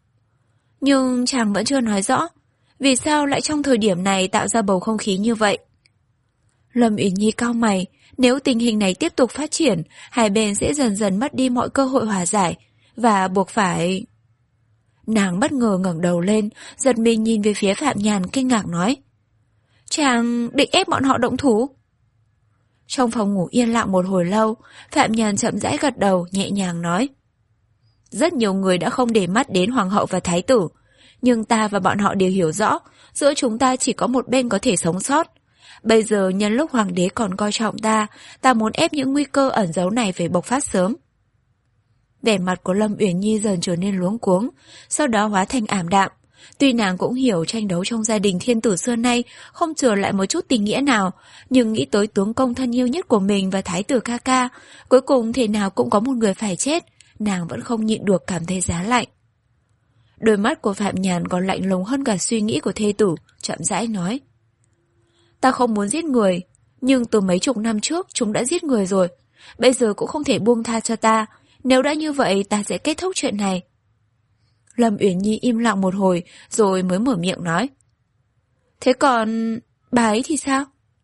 Nhưng chàng vẫn chưa nói rõ, vì sao lại trong thời điểm này tạo ra bầu không khí như vậy? Lâm Uyển Nhi cau mày, nếu tình hình này tiếp tục phát triển, hai bên sẽ dần dần mất đi mọi cơ hội hòa giải, và buộc phải... Nàng bất ngờ ngẩng đầu lên, giật mình nhìn về phía Phạm Nhàn kinh ngạc nói. Chàng định ép bọn họ động thủ? Trong phòng ngủ yên lặng một hồi lâu, Phạm Nhàn chậm rãi gật đầu, nhẹ nhàng nói. Rất nhiều người đã không để mắt đến hoàng hậu và thái tử, nhưng ta và bọn họ đều hiểu rõ, giữa chúng ta chỉ có một bên có thể sống sót. Bây giờ nhân lúc hoàng đế còn coi trọng ta, ta muốn ép những nguy cơ ẩn giấu này phải bộc phát sớm. Vẻ mặt của Lâm Uyển Nhi dần trở nên luống cuống, sau đó hóa thành ảm đạm. Tuy nàng cũng hiểu tranh đấu trong gia đình thiên tử xưa nay không chừa lại một chút tình nghĩa nào, nhưng nghĩ tới tướng công thân yêu nhất của mình và thái tử ca ca, cuối cùng thế nào cũng có một người phải chết, nàng vẫn không nhịn được cảm thấy giá lạnh. Đôi mắt của Phạm Nhàn còn lạnh lùng hơn cả suy nghĩ của thê tử, chậm rãi nói. Ta không muốn giết người, nhưng từ mấy chục năm trước chúng đã giết người rồi, bây giờ cũng không thể buông tha cho ta, nếu đã như vậy ta sẽ kết thúc chuyện này. Lâm Uyển Nhi im lặng một hồi rồi mới mở miệng nói. Thế còn... bà ấy thì sao?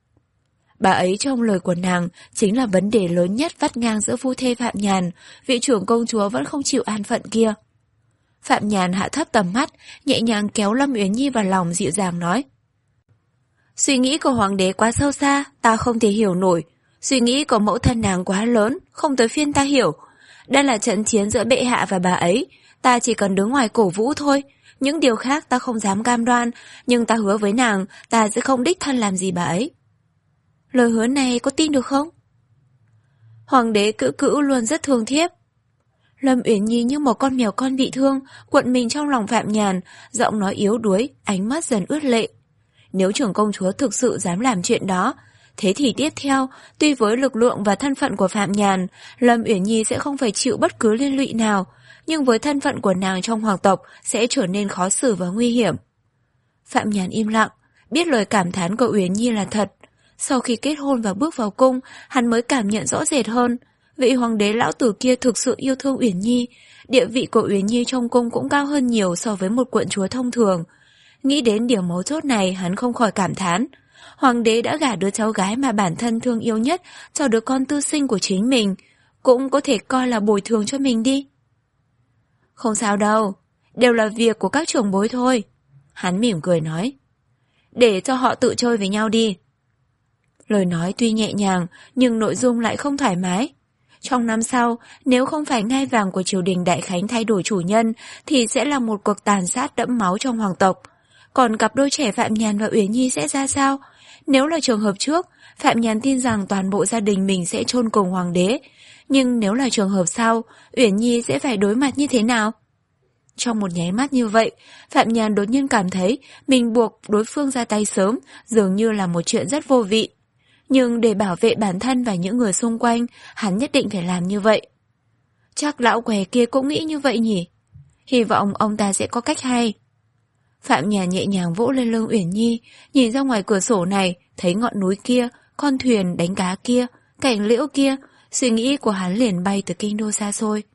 Bà ấy trong lời của nàng chính là vấn đề lớn nhất vắt ngang giữa phu thê Phạm Nhàn, vị trưởng công chúa vẫn không chịu an phận kia. Phạm Nhàn hạ thấp tầm mắt, nhẹ nhàng kéo Lâm Uyển Nhi vào lòng dịu dàng nói. Suy nghĩ của hoàng đế quá sâu xa, ta không thể hiểu nổi. Suy nghĩ của mẫu thân nàng quá lớn, không tới phiên ta hiểu. Đây là trận chiến giữa bệ hạ và bà ấy, ta chỉ cần đứng ngoài cổ vũ thôi. Những điều khác ta không dám cam đoan, nhưng ta hứa với nàng, ta sẽ không đích thân làm gì bà ấy. Lời hứa này có tin được không? Hoàng đế cữu cữu luôn rất thương thiếp. Lâm Uyển Nhi như một con mèo con bị thương, cuộn mình trong lòng Phạm Nhàn, giọng nói yếu đuối, ánh mắt dần ướt lệ. Nếu trưởng công chúa thực sự dám làm chuyện đó, thế thì tiếp theo, tuy với lực lượng và thân phận của Phạm Nhàn, Lâm Uyển Nhi sẽ không phải chịu bất cứ liên lụy nào, nhưng với thân phận của nàng trong hoàng tộc sẽ trở nên khó xử và nguy hiểm. Phạm Nhàn im lặng, biết lời cảm thán của Uyển Nhi là thật. Sau khi kết hôn và bước vào cung, hắn mới cảm nhận rõ rệt hơn, vị hoàng đế lão tử kia thực sự yêu thương Uyển Nhi, địa vị của Uyển Nhi trong cung cũng cao hơn nhiều so với một quận chúa thông thường. Nghĩ đến điều mấu chốt này, hắn không khỏi cảm thán. Hoàng đế đã gả đứa cháu gái mà bản thân thương yêu nhất cho đứa con tư sinh của chính mình, cũng có thể coi là bồi thường cho mình đi. Không sao đâu, đều là việc của các trưởng bối thôi. Hắn mỉm cười nói. Để cho họ tự chơi với nhau đi. Lời nói tuy nhẹ nhàng, nhưng nội dung lại không thoải mái. Trong năm sau, nếu không phải ngai vàng của triều đình Đại Khánh thay đổi chủ nhân, thì sẽ là một cuộc tàn sát đẫm máu trong hoàng tộc. Còn cặp đôi trẻ Phạm Nhàn và Uyển Nhi sẽ ra sao? Nếu là trường hợp trước, Phạm Nhàn tin rằng toàn bộ gia đình mình sẽ chôn cùng hoàng đế. Nhưng nếu là trường hợp sau, Uyển Nhi sẽ phải đối mặt như thế nào? Trong một nháy mắt như vậy, Phạm Nhàn đột nhiên cảm thấy mình buộc đối phương ra tay sớm dường như là một chuyện rất vô vị. Nhưng để bảo vệ bản thân và những người xung quanh, hắn nhất định phải làm như vậy. Chắc lão què kia cũng nghĩ như vậy nhỉ? Hy vọng ông ta sẽ có cách hay. Phạm Nhàn nhẹ nhàng vỗ lên lưng Uyển Nhi, nhìn ra ngoài cửa sổ này, thấy ngọn núi kia, con thuyền đánh cá kia, cảnh liễu kia, suy nghĩ của hắn liền bay từ kinh đô xa xôi.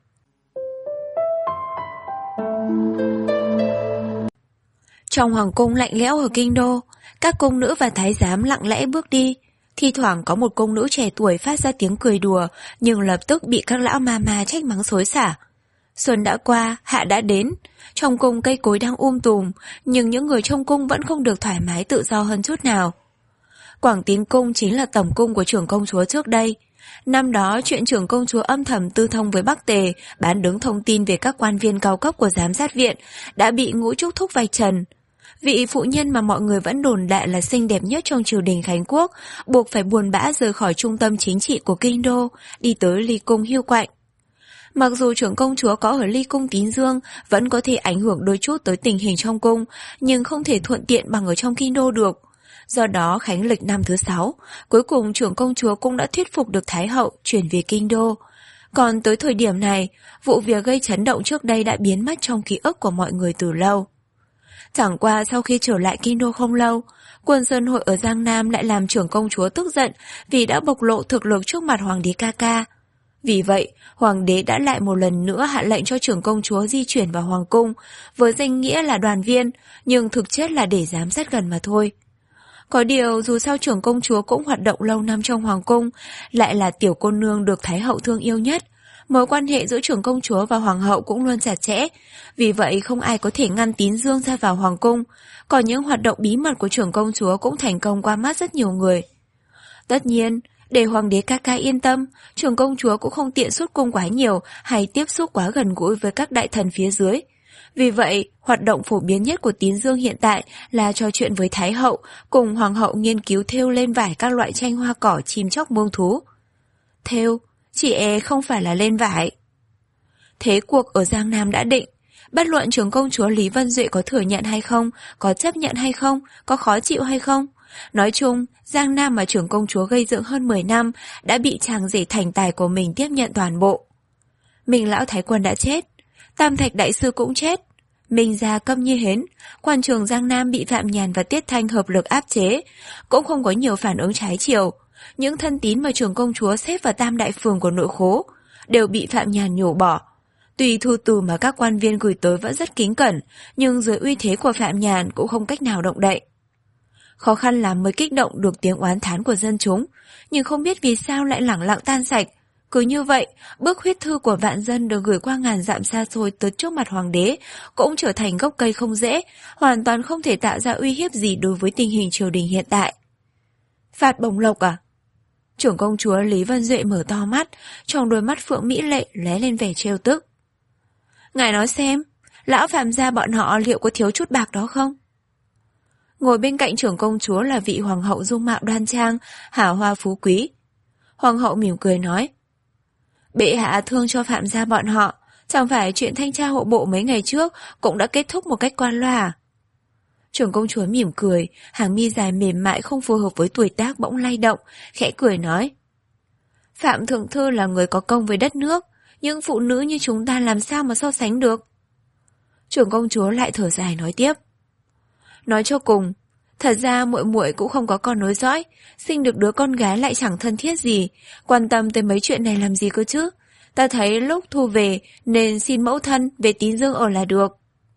Trong hoàng cung lạnh lẽo ở kinh đô, các cung nữ và thái giám lặng lẽ bước đi. Thi thoảng có một cung nữ trẻ tuổi phát ra tiếng cười đùa, nhưng lập tức bị các lão ma ma trách mắng xối xả. Xuân đã qua, hạ đã đến. Trong cung cây cối đang um tùm, nhưng những người trong cung vẫn không được thoải mái tự do hơn chút nào. Quảng Tín Cung chính là tổng cung của trưởng công chúa trước đây. Năm đó, chuyện trưởng công chúa âm thầm tư thông với Bắc Tề, bán đứng thông tin về các quan viên cao cấp của giám sát viện, đã bị Ngũ Trúc Thúc vạch trần. Vị phụ nhân mà mọi người vẫn đồn đại là xinh đẹp nhất trong triều đình Khánh Quốc, buộc phải buồn bã rời khỏi trung tâm chính trị của kinh đô, đi tới Ly Cung Hưu Quạnh. Mặc dù trưởng công chúa có ở Ly Cung Tín Dương, vẫn có thể ảnh hưởng đôi chút tới tình hình trong cung, nhưng không thể thuận tiện bằng ở trong kinh đô được. Do đó, khánh lịch năm thứ sáu, cuối cùng trưởng công chúa cũng đã thuyết phục được Thái hậu chuyển về kinh đô. Còn tới thời điểm này, vụ việc gây chấn động trước đây đã biến mất trong ký ức của mọi người từ lâu. Chẳng qua sau khi trở lại kinh đô không lâu, Quân Sơn Hội ở Giang Nam lại làm trưởng công chúa tức giận vì đã bộc lộ thực lực trước mặt hoàng đế ca ca. Vì vậy, hoàng đế đã lại một lần nữa hạ lệnh cho trưởng công chúa di chuyển vào hoàng cung, với danh nghĩa là đoàn viên, nhưng thực chất là để giám sát gần mà thôi. Có điều dù sao trưởng công chúa cũng hoạt động lâu năm trong hoàng cung, lại là tiểu cô nương được Thái hậu thương yêu nhất. Mối quan hệ giữa trưởng công chúa và hoàng hậu cũng luôn chặt chẽ, vì vậy không ai có thể ngăn Tín Dương ra vào hoàng cung, còn những hoạt động bí mật của trưởng công chúa cũng thành công qua mắt rất nhiều người. Tất nhiên, để hoàng đế ca ca yên tâm, trưởng công chúa cũng không tiện xuất cung quá nhiều hay tiếp xúc quá gần gũi với các đại thần phía dưới. Vì vậy, hoạt động phổ biến nhất của Tín Dương hiện tại là trò chuyện với Thái hậu, cùng hoàng hậu nghiên cứu thêu lên vải các loại tranh hoa cỏ chim chóc muông thú. Thêu, chỉ e không phải là lên vải. Thế cuộc ở Giang Nam đã định, bất luận trưởng công chúa Lý Vân Duệ có thừa nhận hay không, có chấp nhận hay không, có khó chịu hay không. Nói chung, Giang Nam mà trưởng công chúa gây dựng hơn mười năm đã bị chàng rể thành tài của mình tiếp nhận toàn bộ. Minh lão Thái Quân đã chết, Tam Thạch đại sư cũng chết, Minh gia câm như hến, quan trường Giang Nam bị Phạm Nhàn và Tiết Thanh hợp lực áp chế, cũng không có nhiều phản ứng trái chiều. Những thân tín mà trưởng công chúa xếp vào tam đại phường của nội khố đều bị Phạm Nhàn nhổ bỏ. Tuy thư từ mà các quan viên gửi tới vẫn rất kính cẩn, nhưng dưới uy thế của Phạm Nhàn cũng không cách nào động đậy. Khó khăn lắm mới kích động được tiếng oán thán của dân chúng, nhưng không biết vì sao lại lẳng lặng tan sạch. Cứ như vậy, bức huyết thư của vạn dân được gửi qua ngàn dặm xa xôi tới trước mặt hoàng đế cũng trở thành gốc cây không dễ, hoàn toàn không thể tạo ra uy hiếp gì đối với tình hình triều đình hiện tại. Phạt bổng lộc à? Trưởng công chúa Lý Vân Duệ mở to mắt, trong đôi mắt phượng mỹ lệ lóe lên vẻ trêu tức. Ngài nói xem, lão Phạm gia bọn họ liệu có thiếu chút bạc đó không? Ngồi bên cạnh trưởng công chúa là vị hoàng hậu dung mạo đoan trang, hào hoa phú quý. Hoàng hậu mỉm cười nói, bệ hạ thương cho Phạm gia bọn họ, chẳng phải chuyện thanh tra hộ bộ mấy ngày trước cũng đã kết thúc một cách qua loa. Trưởng công chúa mỉm cười, hàng mi dài mềm mại không phù hợp với tuổi tác bỗng lay động, khẽ cười nói, Phạm thượng thư là người có công với đất nước, nhưng phụ nữ như chúng ta làm sao mà so sánh được? Trưởng công chúa lại thở dài nói tiếp, nói cho cùng, thật ra muội muội cũng không có con nối dõi, sinh được đứa con gái lại chẳng thân thiết gì, quan tâm tới mấy chuyện này làm gì cơ chứ? Ta thấy lúc thu về nên xin mẫu thân về Tín Dương ở là được.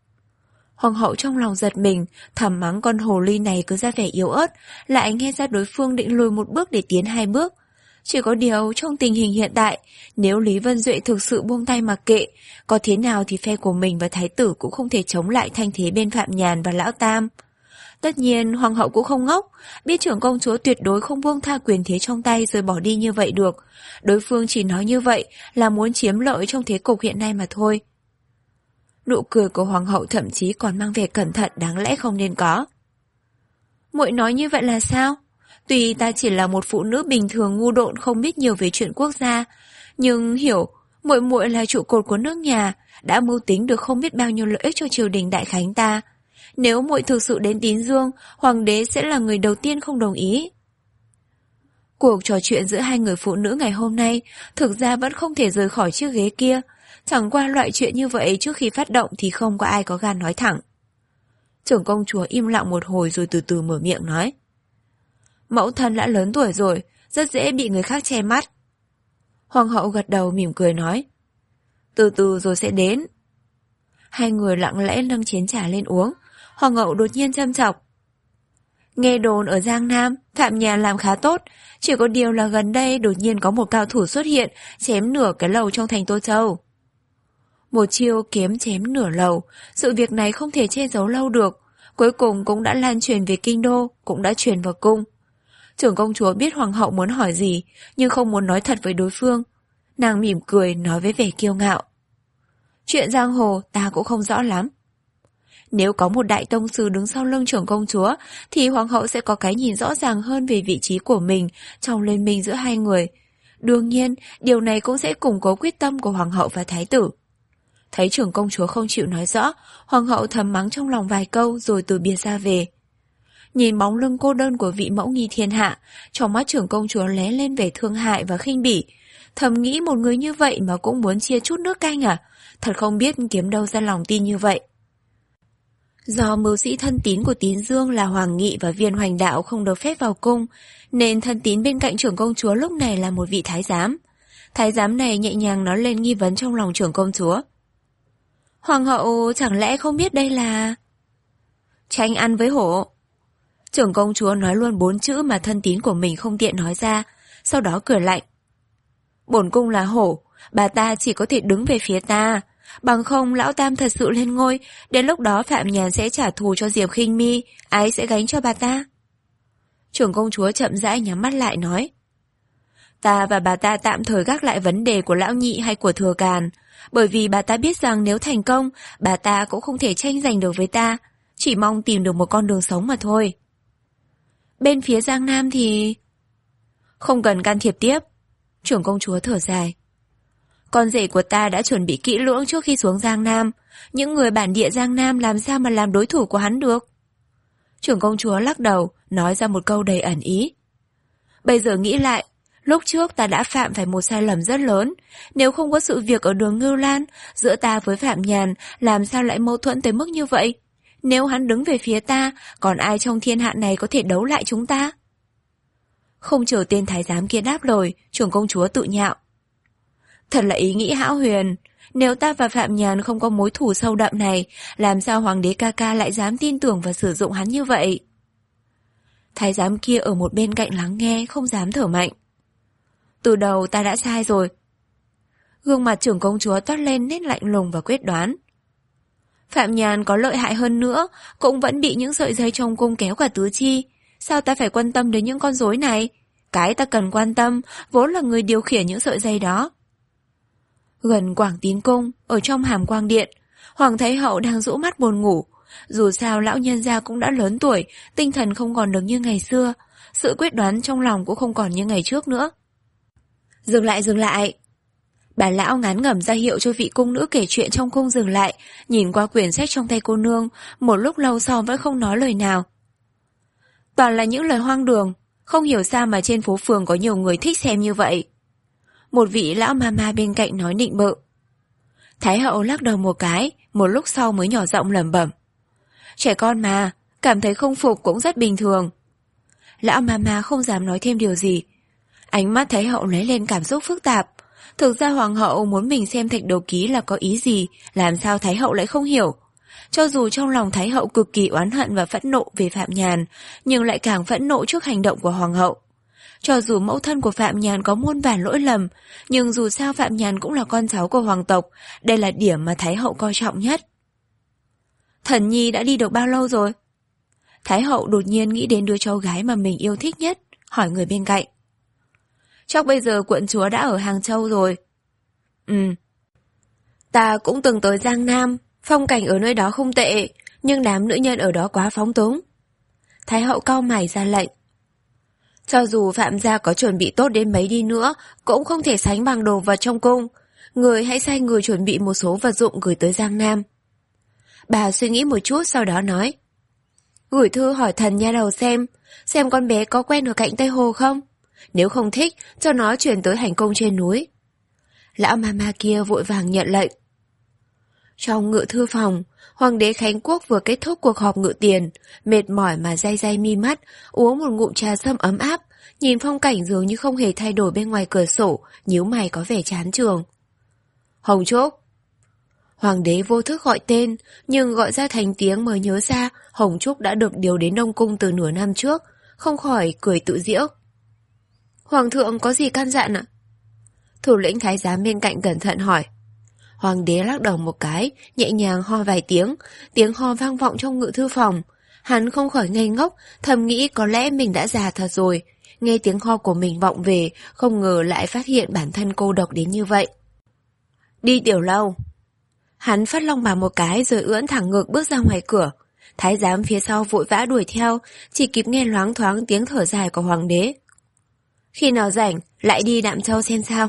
Hoàng hậu trong lòng giật mình, thầm mắng con hồ ly này cứ ra vẻ yếu ớt, lại nghe ra đối phương định lùi một bước để tiến hai bước. Chỉ có điều trong tình hình hiện tại, nếu Lý Vân Duệ thực sự buông tay mặc kệ, có thế nào thì phe của mình và thái tử cũng không thể chống lại thanh thế bên Phạm Nhàn và Lão Tam. Tất nhiên hoàng hậu cũng không ngốc, biết trưởng công chúa tuyệt đối không buông tha quyền thế trong tay rồi bỏ đi như vậy được. Đối phương chỉ nói như vậy là muốn chiếm lợi trong thế cục hiện nay mà thôi. Nụ cười của hoàng hậu thậm chí còn mang vẻ cẩn thận đáng lẽ không nên có. Muội nói như vậy là sao? Tuy ta chỉ là một phụ nữ bình thường ngu độn không biết nhiều về chuyện quốc gia, nhưng hiểu, muội muội là trụ cột của nước nhà, đã mưu tính được không biết bao nhiêu lợi ích cho triều đình đại khánh ta. Nếu muội thực sự đến Tín Dương, hoàng đế sẽ là người đầu tiên không đồng ý. Cuộc trò chuyện giữa hai người phụ nữ ngày hôm nay thực ra vẫn không thể rời khỏi chiếc ghế kia. Chẳng qua loại chuyện như vậy trước khi phát động thì không có ai có gan nói thẳng. Trưởng công chúa im lặng một hồi rồi từ từ mở miệng nói, mẫu thân đã lớn tuổi rồi, rất dễ bị người khác che mắt. Hoàng hậu gật đầu mỉm cười nói, từ từ rồi sẽ đến. Hai người lặng lẽ nâng chén trà lên uống. Hoàng hậu đột nhiên châm chọc, Nghe đồn ở Giang Nam, Phạm Nhàn làm khá tốt, chỉ có điều là gần đây đột nhiên có một cao thủ xuất hiện, chém nửa cái lầu trong thành Tô Châu. Một chiêu kiếm chém nửa lầu, sự việc này không thể che giấu lâu được, cuối cùng cũng đã lan truyền về kinh đô, cũng đã truyền vào cung. Trưởng công chúa biết hoàng hậu muốn hỏi gì, nhưng không muốn nói thật với đối phương. Nàng mỉm cười nói với vẻ kiêu ngạo. Chuyện giang hồ ta cũng không rõ lắm. Nếu có một đại tông sư đứng sau lưng trưởng công chúa, thì hoàng hậu sẽ có cái nhìn rõ ràng hơn về vị trí của mình trong liên minh giữa hai người. Đương nhiên, điều này cũng sẽ củng cố quyết tâm của hoàng hậu và thái tử. Thấy trưởng công chúa không chịu nói rõ, hoàng hậu thầm mắng trong lòng vài câu rồi từ biệt ra về. Nhìn bóng lưng cô đơn của vị mẫu nghi thiên hạ, trong mắt trưởng công chúa lóe lên vẻ thương hại và khinh bỉ. Thầm nghĩ một người như vậy mà cũng muốn chia chút nước canh à? Thật không biết kiếm đâu ra lòng tin như vậy. Do mưu sĩ thân tín của Tín Dương là Hoàng Nghị và Viên Hoành Đạo không được phép vào cung, nên thân tín bên cạnh trưởng công chúa lúc này là một vị thái giám. Thái giám này nhẹ nhàng nói lên nghi vấn trong lòng trưởng công chúa. Hoàng hậu chẳng lẽ không biết đây là... tranh ăn với hổ. Trưởng công chúa nói luôn bốn chữ mà thân tín của mình không tiện nói ra, sau đó cười lạnh. Bổn cung là hổ, bà ta chỉ có thể đứng về phía ta. Bằng không lão tam thật sự lên ngôi, đến lúc đó Phạm Nhàn sẽ trả thù cho Diệp Khinh Mi, ai sẽ gánh cho bà ta? Trưởng công chúa chậm rãi nhắm mắt lại nói. Ta và bà ta tạm thời gác lại vấn đề của lão nhị hay của thừa càn, bởi vì bà ta biết rằng nếu thành công, bà ta cũng không thể tranh giành được với ta, chỉ mong tìm được một con đường sống mà thôi. Bên phía Giang Nam thì... không cần can thiệp tiếp. Trưởng công chúa thở dài. Con rể của ta đã chuẩn bị kỹ lưỡng trước khi xuống Giang Nam, những người bản địa Giang Nam làm sao mà làm đối thủ của hắn được? Trưởng công chúa lắc đầu, nói ra một câu đầy ẩn ý. Bây giờ nghĩ lại, lúc trước ta đã phạm phải một sai lầm rất lớn, nếu không có sự việc ở đường Ngưu Lan, giữa ta với Phạm Nhàn làm sao lại mâu thuẫn tới mức như vậy? Nếu hắn đứng về phía ta, còn ai trong thiên hạ này có thể đấu lại chúng ta? Không chờ tên thái giám kia đáp lời, trưởng công chúa tự nhạo. Thật là ý nghĩ hão huyền, nếu ta và Phạm Nhàn không có mối thù sâu đậm này, làm sao hoàng đế ca ca lại dám tin tưởng và sử dụng hắn như vậy? Thái giám kia ở một bên cạnh lắng nghe, không dám thở mạnh. Từ đầu ta đã sai rồi. Gương mặt trưởng công chúa toát lên nét lạnh lùng và quyết đoán. Phạm Nhàn có lợi hại hơn nữa, cũng vẫn bị những sợi dây trong cung kéo cả tứ chi. Sao ta phải quan tâm đến những con rối này? Cái ta cần quan tâm vốn là người điều khiển những sợi dây đó. Gần Quảng Tín Cung, ở trong Hàm Quang Điện, Hoàng Thái Hậu đang rũ mắt buồn ngủ. Dù sao lão nhân gia cũng đã lớn tuổi, tinh thần không còn được như ngày xưa, sự quyết đoán trong lòng cũng không còn như ngày trước nữa. Dừng lại, dừng lại. Bà lão ngán ngẩm ra hiệu cho vị cung nữ kể chuyện trong cung dừng lại, nhìn qua quyển sách trong tay cô nương, một lúc lâu sau vẫn không nói lời nào. Toàn là những lời hoang đường, không hiểu sao mà trên phố phường có nhiều người thích xem như vậy. Một vị lão mama bên cạnh nói nịnh bợ. Thái hậu lắc đầu một cái, một lúc sau mới nhỏ giọng lẩm bẩm. Trẻ con mà, cảm thấy không phục cũng rất bình thường. Lão mama không dám nói thêm điều gì. Ánh mắt Thái hậu lấy lên cảm xúc phức tạp. Thực ra hoàng hậu muốn mình xem thạch đầu ký là có ý gì, làm sao Thái hậu lại không hiểu. Cho dù trong lòng Thái hậu cực kỳ oán hận và phẫn nộ về Phạm Nhàn, nhưng lại càng phẫn nộ trước hành động của hoàng hậu. Cho dù mẫu thân của Phạm Nhàn có muôn vàn lỗi lầm, nhưng dù sao Phạm Nhàn cũng là con cháu của hoàng tộc, đây là điểm mà Thái hậu coi trọng nhất. Thần nhi đã đi được bao lâu rồi? Thái hậu đột nhiên nghĩ đến đứa cháu gái mà mình yêu thích nhất, hỏi người bên cạnh. Chắc bây giờ quận chúa đã ở Hàng Châu rồi. Ừ. Ta cũng từng tới Giang Nam, phong cảnh ở nơi đó không tệ, nhưng đám nữ nhân ở đó quá phóng túng. Thái hậu cau mày ra lệnh. Cho dù Phạm gia có chuẩn bị tốt đến mấy đi nữa, cũng không thể sánh bằng đồ vật trong cung. Người hãy sai người chuẩn bị một số vật dụng gửi tới Giang Nam. Bà suy nghĩ một chút sau đó nói. Gửi thư hỏi thần nha đầu xem, xem con bé có quen ở cạnh Tây Hồ không? Nếu không thích, cho nó chuyển tới hành cung trên núi. Lão mama kia vội vàng nhận lệnh. Trong ngự thư phòng, Hoàng đế Khánh Quốc vừa kết thúc cuộc họp ngự tiền, mệt mỏi mà day day mi mắt, uống một ngụm trà sâm ấm áp, nhìn phong cảnh dường như không hề thay đổi bên ngoài cửa sổ, nhíu mày có vẻ chán chường. Hồng Trúc. Hoàng đế vô thức gọi tên, nhưng gọi ra thành tiếng mới nhớ ra Hồng Trúc đã được điều đến Đông Cung từ nửa năm trước, không khỏi cười tự giễu. Hoàng thượng có gì căn dặn ạ? Thủ lĩnh thái giám bên cạnh cẩn thận hỏi. Hoàng đế lắc đầu một cái, nhẹ nhàng ho vài tiếng, tiếng ho vang vọng trong ngự thư phòng. Hắn không khỏi ngây ngốc, thầm nghĩ có lẽ mình đã già thật rồi. Nghe tiếng ho của mình vọng về, không ngờ lại phát hiện bản thân cô độc đến như vậy. Đi tiểu lâu. Hắn phát long bà một cái rồi ưỡn thẳng ngực bước ra ngoài cửa. Thái giám phía sau vội vã đuổi theo, chỉ kịp nghe loáng thoáng tiếng thở dài của hoàng đế. Khi nào rảnh, lại đi Đạm Châu xem sao.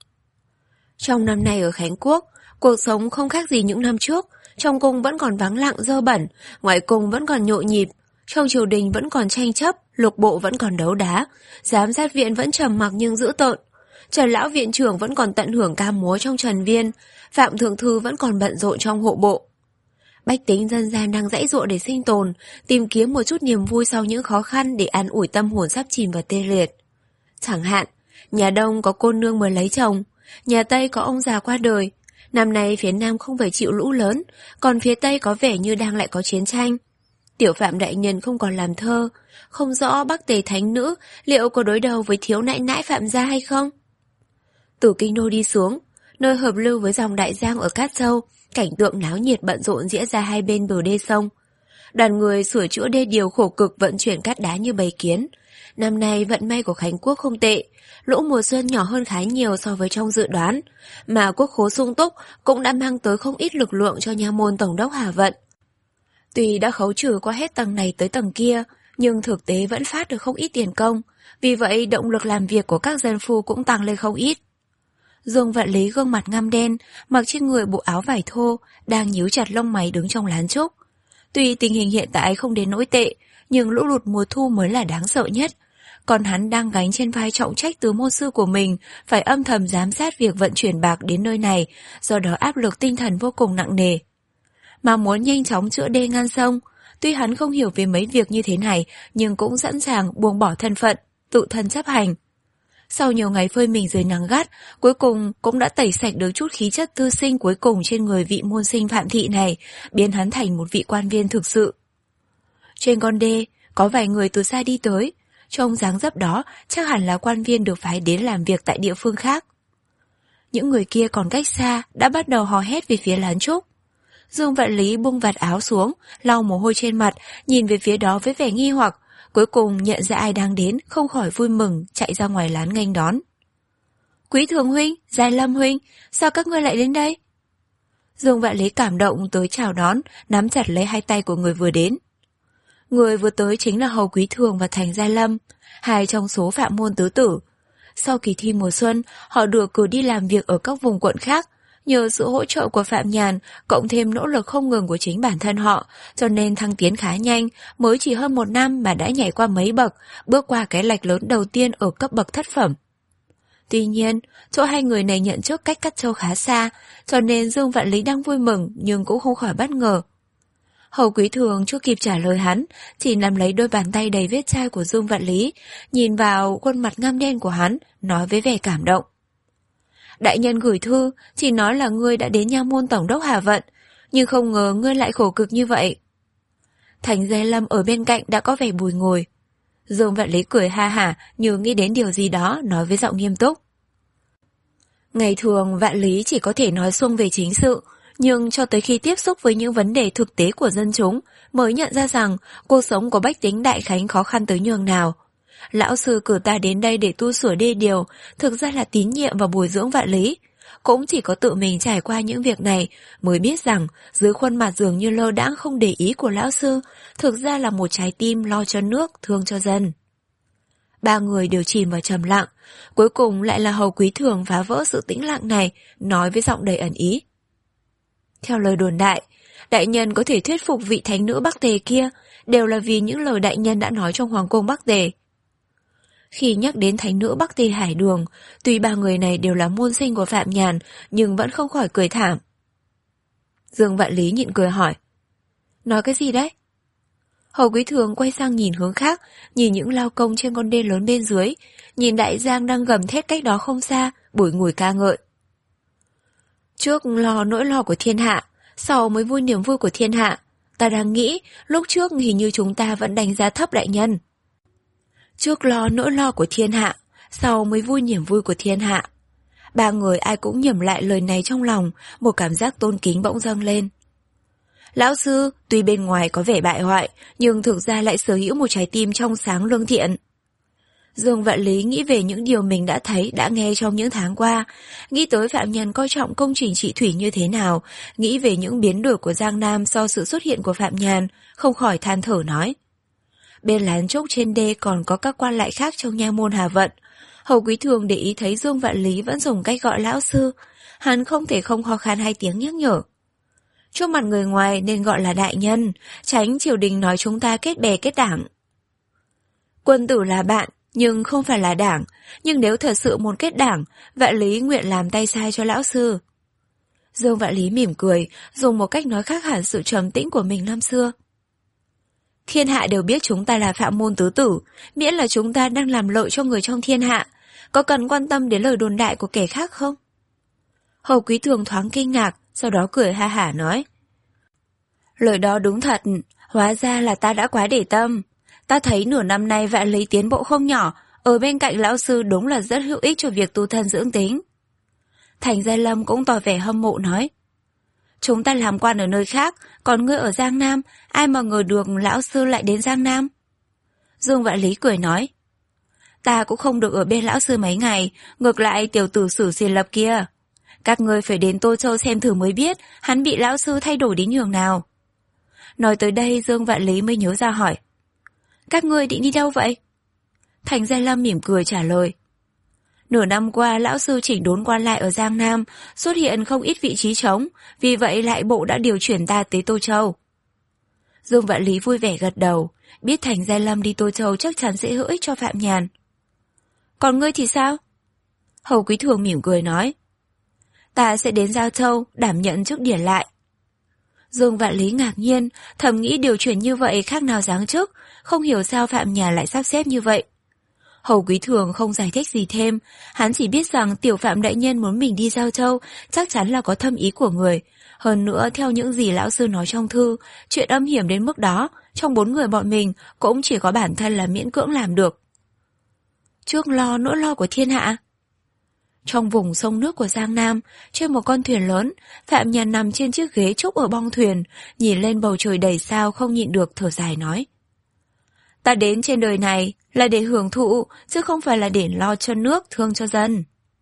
Trong năm nay ở Khánh Quốc, cuộc sống không khác gì những năm trước. Trong cung vẫn còn vắng lặng dơ bẩn, ngoài cung vẫn còn nhộn nhịp, trong triều đình vẫn còn tranh chấp, lục bộ vẫn còn đấu đá, giám sát viện vẫn trầm mặc nhưng dữ tợn. Trần lão viện trưởng vẫn còn tận hưởng ca múa trong Trần Viên, Phạm thượng thư vẫn còn bận rộn trong hộ bộ. Bách tính dân gian đang giãy giụa để sinh tồn, tìm kiếm một chút niềm vui sau những khó khăn để an ủi tâm hồn sắp chìm và tê liệt. Chẳng hạn, nhà Đông có cô nương mới lấy chồng, nhà Tây có ông già qua đời. Năm nay phía Nam không phải chịu lũ lớn, còn phía Tây có vẻ như đang lại có chiến tranh. Tiểu Phạm đại nhân không còn làm thơ, không rõ Bắc Tề thánh nữ liệu có đối đầu với thiếu nãi nãi Phạm gia hay không. Từ kinh đô đi xuống, nơi hợp lưu với dòng Đại Giang ở Cát Châu, cảnh tượng náo nhiệt bận rộn diễn ra hai bên bờ đê sông. Đoàn người sửa chữa đê điều khổ cực vận chuyển cát đá như bầy kiến. Năm nay vận may của Khánh Quốc không tệ, lũ mùa xuân nhỏ hơn khá nhiều so với trong dự đoán, mà quốc khố sung túc cũng đã mang tới không ít lực lượng cho nha môn tổng đốc Hà Vận. Tuy đã khấu trừ qua hết tầng này tới tầng kia, nhưng thực tế vẫn phát được không ít tiền công, vì vậy động lực làm việc của các dân phu cũng tăng lên không ít. Dương Vạn Lý gương mặt ngăm đen, mặc trên người bộ áo vải thô, đang nhíu chặt lông mày đứng trong lán trúc. Tuy tình hình hiện tại không đến nỗi tệ, nhưng lũ lụt mùa thu mới là đáng sợ nhất. Còn hắn đang gánh trên vai trọng trách từ môn sư của mình, phải âm thầm giám sát việc vận chuyển bạc đến nơi này, do đó áp lực tinh thần vô cùng nặng nề. Mà muốn nhanh chóng chữa đê ngăn sông, tuy hắn không hiểu về mấy việc như thế này, nhưng cũng sẵn sàng buông bỏ thân phận, tự thân chấp hành. Sau nhiều ngày phơi mình dưới nắng gắt, cuối cùng cũng đã tẩy sạch được chút khí chất tư sinh cuối cùng trên người vị môn sinh Phạm Thị này, biến hắn thành một vị quan viên thực sự. Trên con đê, có vài người từ xa đi tới, trông dáng dấp đó chắc hẳn là quan viên được phái đến làm việc tại địa phương khác. Những người kia còn cách xa, đã bắt đầu hò hét về phía lán trúc. Dương Vạn Lý bung vạt áo xuống, lau mồ hôi trên mặt, nhìn về phía đó với vẻ nghi hoặc, cuối cùng nhận ra ai đang đến, không khỏi vui mừng, chạy ra ngoài lán nghênh đón. Quý Thường huynh, Giai Lâm huynh, sao các ngươi lại đến đây? Dương Vạn Lý cảm động tới chào đón, nắm chặt lấy hai tay của người vừa đến. Người vừa tới chính là Hầu Quý Thường và Thành Giai Lâm, hai trong số Phạm môn tứ tử. Sau kỳ thi mùa xuân, họ được cử đi làm việc ở các vùng quận khác. Nhờ sự hỗ trợ của Phạm Nhàn, cộng thêm nỗ lực không ngừng của chính bản thân họ, cho nên thăng tiến khá nhanh, mới chỉ hơn một năm mà đã nhảy qua mấy bậc, bước qua cái lạch lớn đầu tiên ở cấp bậc thất phẩm. Tuy nhiên, chỗ hai người này nhận chức cách Cát Châu khá xa, cho nên Dương Vạn Lý đang vui mừng nhưng cũng không khỏi bất ngờ. Hầu Quý Thường chưa kịp trả lời hắn, chỉ nắm lấy đôi bàn tay đầy vết chai của Dương Vạn Lý, nhìn vào khuôn mặt ngăm đen của hắn, nói với vẻ cảm động. Đại nhân gửi thư, chỉ nói là ngươi đã đến nha môn tổng đốc Hà Vận, nhưng không ngờ ngươi lại khổ cực như vậy. Thành Giai Lâm ở bên cạnh đã có vẻ bùi ngồi. Dương Vạn Lý cười ha hả như nghĩ đến điều gì đó, nói với giọng nghiêm túc. Ngày thường Vạn Lý chỉ có thể nói xuông về chính sự, nhưng cho tới khi tiếp xúc với những vấn đề thực tế của dân chúng, mới nhận ra rằng cuộc sống của bách tính Đại Khánh khó khăn tới nhường nào. Lão sư cử ta đến đây để tu sửa đê điều, thực ra là tín nhiệm và bồi dưỡng Vạn Lý. Cũng chỉ có tự mình trải qua những việc này mới biết rằng dưới khuôn mặt dường như lơ đãng không để ý của lão sư, thực ra là một trái tim lo cho nước, thương cho dân. Ba người đều chìm vào trầm lặng, cuối cùng lại là Hầu Quý Thường phá vỡ sự tĩnh lặng này, nói với giọng đầy ẩn ý. Theo lời đồn đại, đại nhân có thể thuyết phục vị thánh nữ Bắc Tề kia, đều là vì những lời đại nhân đã nói trong Hoàng cung Bắc Tề. Khi nhắc đến thánh nữ Bắc Tề Hải Đường, tuy ba người này đều là môn sinh của Phạm Nhàn, nhưng vẫn không khỏi cười thảm. Dương Vạn Lý nhịn cười hỏi. Nói cái gì đấy? Hầu Quý Thường quay sang nhìn hướng khác, nhìn những lao công trên con đê lớn bên dưới, nhìn Đại Giang đang gầm thét cách đó không xa, bủi ngùi ca ngợi. Trước lo nỗi lo của thiên hạ, sau mới vui niềm vui của thiên hạ. Ta đang nghĩ, lúc trước hình như chúng ta vẫn đánh giá thấp đại nhân. Trước lo nỗi lo của thiên hạ, sau mới vui niềm vui của thiên hạ. Ba người ai cũng nhẩm lại lời này trong lòng, một cảm giác tôn kính bỗng dâng lên. Lão sư, tuy bên ngoài có vẻ bại hoại, nhưng thực ra lại sở hữu một trái tim trong sáng lương thiện. Dương Vạn Lý nghĩ về những điều mình đã thấy, đã nghe trong những tháng qua, nghĩ tới Phạm Nhân coi trọng công trình trị thủy như thế nào, nghĩ về những biến đổi của Giang Nam sau sự xuất hiện của Phạm Nhàn, không khỏi than thở nói. Bên lán trúc trên đê còn có các quan lại khác trong nha môn Hà Vận. Hầu Quý Thường để ý thấy Dương Vạn Lý vẫn dùng cách gọi lão sư, hắn không thể không ho khan hai tiếng nhắc nhở. Trước mặt người ngoài nên gọi là đại nhân, tránh triều đình nói chúng ta kết bè kết đảng. Quân tử là bạn, nhưng không phải là đảng, nhưng nếu thật sự muốn kết đảng, Vạn Lý nguyện làm tay sai cho lão sư. Dương Vạn Lý mỉm cười, dùng một cách nói khác hẳn sự trầm tĩnh của mình năm xưa. Thiên hạ đều biết chúng ta là Phạm môn tứ tử, miễn là chúng ta đang làm lợi cho người trong thiên hạ, có cần quan tâm đến lời đồn đại của kẻ khác không? Hầu Quý Thường thoáng kinh ngạc, sau đó cười ha hả nói. Lời đó đúng thật, hóa ra là ta đã quá để tâm. Ta thấy nửa năm nay Vạn Lý tiến bộ không nhỏ, ở bên cạnh lão sư đúng là rất hữu ích cho việc tu thân dưỡng tính. Thành Gia Lâm cũng tỏ vẻ hâm mộ nói. Chúng ta làm quan ở nơi khác, còn ngươi ở Giang Nam, ai mà ngờ được lão sư lại đến Giang Nam. Dương Vạn Lý cười nói. Ta cũng không được ở bên lão sư mấy ngày, ngược lại tiểu tử Sử Xiển Lập kia. Các ngươi phải đến Tô Châu xem thử mới biết hắn bị lão sư thay đổi đến nhường nào. Nói tới đây Dương Vạn Lý mới nhớ ra hỏi. Các ngươi định đi đâu vậy? Thành Gia Lâm mỉm cười trả lời. Nửa năm qua lão sư chỉnh đốn quan lại ở Giang Nam, xuất hiện không ít vị trí trống, vì vậy lại bộ đã điều chuyển ta tới Tô Châu. Dương Vạn Lý vui vẻ gật đầu, biết Thành Gia Lâm đi Tô Châu chắc chắn sẽ hữu ích cho Phạm Nhàn. Còn ngươi thì sao? Hầu Quý Thường mỉm cười nói. Ta sẽ đến Giao Châu, đảm nhận chức điển lại. Dương Vạn Lý ngạc nhiên, thầm nghĩ điều chuyển như vậy khác nào giáng chức, không hiểu sao Phạm Nhàn lại sắp xếp như vậy. Hầu Quý Thường không giải thích gì thêm, hắn chỉ biết rằng tiểu Phạm đại nhân muốn mình đi Giao Châu, chắc chắn là có thâm ý của người. Hơn nữa, theo những gì lão sư nói trong thư, chuyện âm hiểm đến mức đó, trong bốn người bọn mình cũng chỉ có bản thân là miễn cưỡng làm được. Trước lo nỗi lo của thiên hạ. Trong vùng sông nước của Giang Nam, trên một con thuyền lớn, Phạm Nhàn nằm trên chiếc ghế trúc ở bong thuyền, nhìn lên bầu trời đầy sao không nhịn được thở dài nói. Ta đến trên đời này là để hưởng thụ, chứ không phải là để lo cho nước, thương cho dân.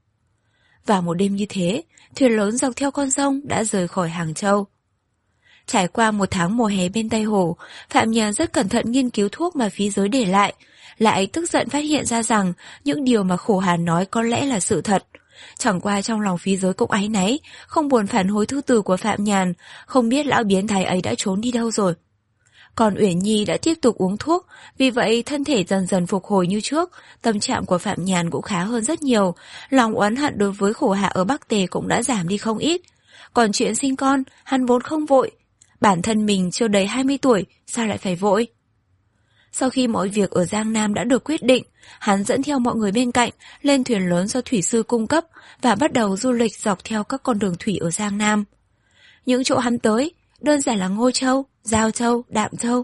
Vào một đêm như thế, thuyền lớn dọc theo con sông đã rời khỏi Hàng Châu. Trải qua một tháng mùa hè bên Tây Hồ, Phạm Nhàn rất cẩn thận nghiên cứu thuốc mà phí giới để lại, lại tức giận phát hiện ra rằng những điều mà Khổ Hàn nói có lẽ là sự thật. Chẳng qua trong lòng phí giới cũng áy náy, không buồn phản hồi thư từ của Phạm Nhàn, không biết lão biến thái ấy đã trốn đi đâu rồi. Còn Uyển Nhi đã tiếp tục uống thuốc, vì vậy thân thể dần dần phục hồi như trước, tâm trạng của Phạm Nhàn cũng khá hơn rất nhiều, lòng oán hận đối với Khổ Hạ ở Bắc Tề cũng đã giảm đi không ít. Còn chuyện sinh con, hắn vốn không vội, bản thân mình chưa đầy hai mươi tuổi, sao lại phải vội? Sau khi mọi việc ở Giang Nam đã được quyết định, hắn dẫn theo mọi người bên cạnh lên thuyền lớn do thủy sư cung cấp và bắt đầu du lịch dọc theo các con đường thủy ở Giang Nam. Những chỗ hắn tới, đơn giản là Ngô Châu, Giao Châu, Đạm Châu.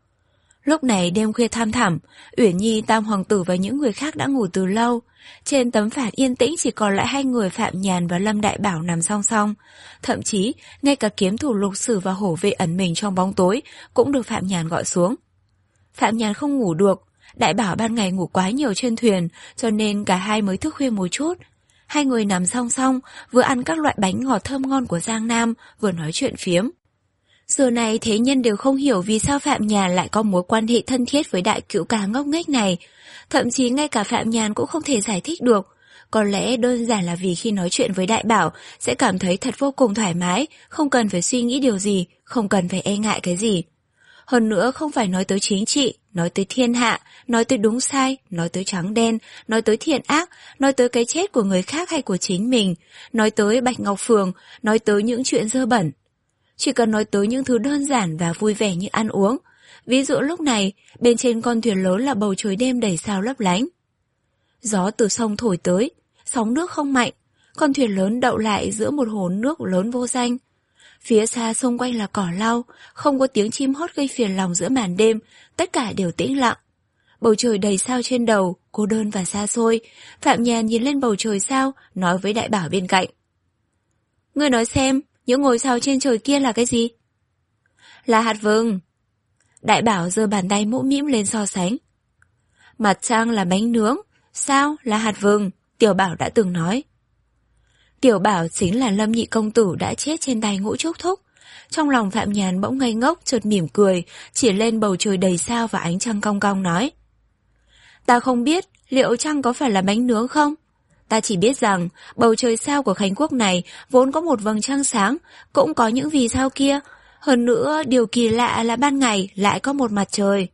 Lúc này đêm khuya thăm thẳm, Uyển Nhi, Tam Hoàng tử và những người khác đã ngủ từ lâu. Trên tấm phản yên tĩnh chỉ còn lại hai người Phạm Nhàn và Lâm Đại Bảo nằm song song. Thậm chí, ngay cả kiếm thủ Lục Sử và hổ vệ ẩn mình trong bóng tối cũng được Phạm Nhàn gọi xuống. Phạm Nhàn không ngủ được, Đại Bảo ban ngày ngủ quá nhiều trên thuyền, cho nên cả hai mới thức khuya một chút. Hai người nằm song song, vừa ăn các loại bánh ngọt thơm ngon của Giang Nam, vừa nói chuyện phiếm. Giờ này thế nhân đều không hiểu vì sao Phạm Nhàn lại có mối quan hệ thân thiết với đại cữu cá ngốc nghếch này. Thậm chí ngay cả Phạm Nhàn cũng không thể giải thích được. Có lẽ đơn giản là vì khi nói chuyện với Đại Bảo sẽ cảm thấy thật vô cùng thoải mái, không cần phải suy nghĩ điều gì, không cần phải e ngại cái gì. Hơn nữa không phải nói tới chính trị, nói tới thiên hạ, nói tới đúng sai, nói tới trắng đen, nói tới thiện ác, nói tới cái chết của người khác hay của chính mình, nói tới Bạch Ngọc Phường, nói tới những chuyện dơ bẩn. Chỉ cần nói tới những thứ đơn giản và vui vẻ như ăn uống. Ví dụ lúc này, bên trên con thuyền lớn là bầu trời đêm đầy sao lấp lánh. Gió từ sông thổi tới, sóng nước không mạnh, con thuyền lớn đậu lại giữa một hồ nước lớn vô danh. Phía xa xung quanh là cỏ lau, không có tiếng chim hót gây phiền lòng giữa màn đêm, tất cả đều tĩnh lặng. Bầu trời đầy sao trên đầu, cô đơn và xa xôi. Phạm Nhàn nhìn lên bầu trời sao, nói với Đại Bảo bên cạnh. Ngươi nói xem, những ngôi sao trên trời kia là cái gì? Là hạt vừng. Đại Bảo giơ bàn tay mũm mĩm lên so sánh. Mặt trăng là bánh nướng, sao là hạt vừng, Tiểu Bảo đã từng nói. Tiểu Bảo chính là Lâm Nhị công tử đã chết trên tay Ngũ Trúc Thúc. Trong lòng Phạm Nhàn bỗng ngây ngốc, chợt mỉm cười, chỉ lên bầu trời đầy sao và ánh trăng cong cong nói. Ta không biết liệu trăng có phải là bánh nướng không? Ta chỉ biết rằng bầu trời sao của Khánh Quốc này vốn có một vầng trăng sáng, cũng có những vì sao kia. Hơn nữa, điều kỳ lạ là ban ngày lại có một mặt trời.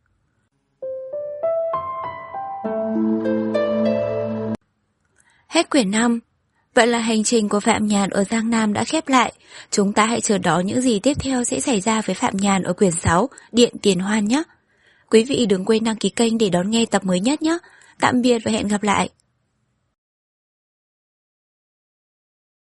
Hết quyển năm. Vậy là hành trình của Phạm Nhàn ở Giang Nam đã khép lại. Chúng ta hãy chờ đón những gì tiếp theo sẽ xảy ra với Phạm Nhàn ở quyển sáu, Điện Tiền Hoan nhé. Quý vị đừng quên đăng ký kênh để đón nghe tập mới nhất nhé. Tạm biệt và hẹn gặp lại.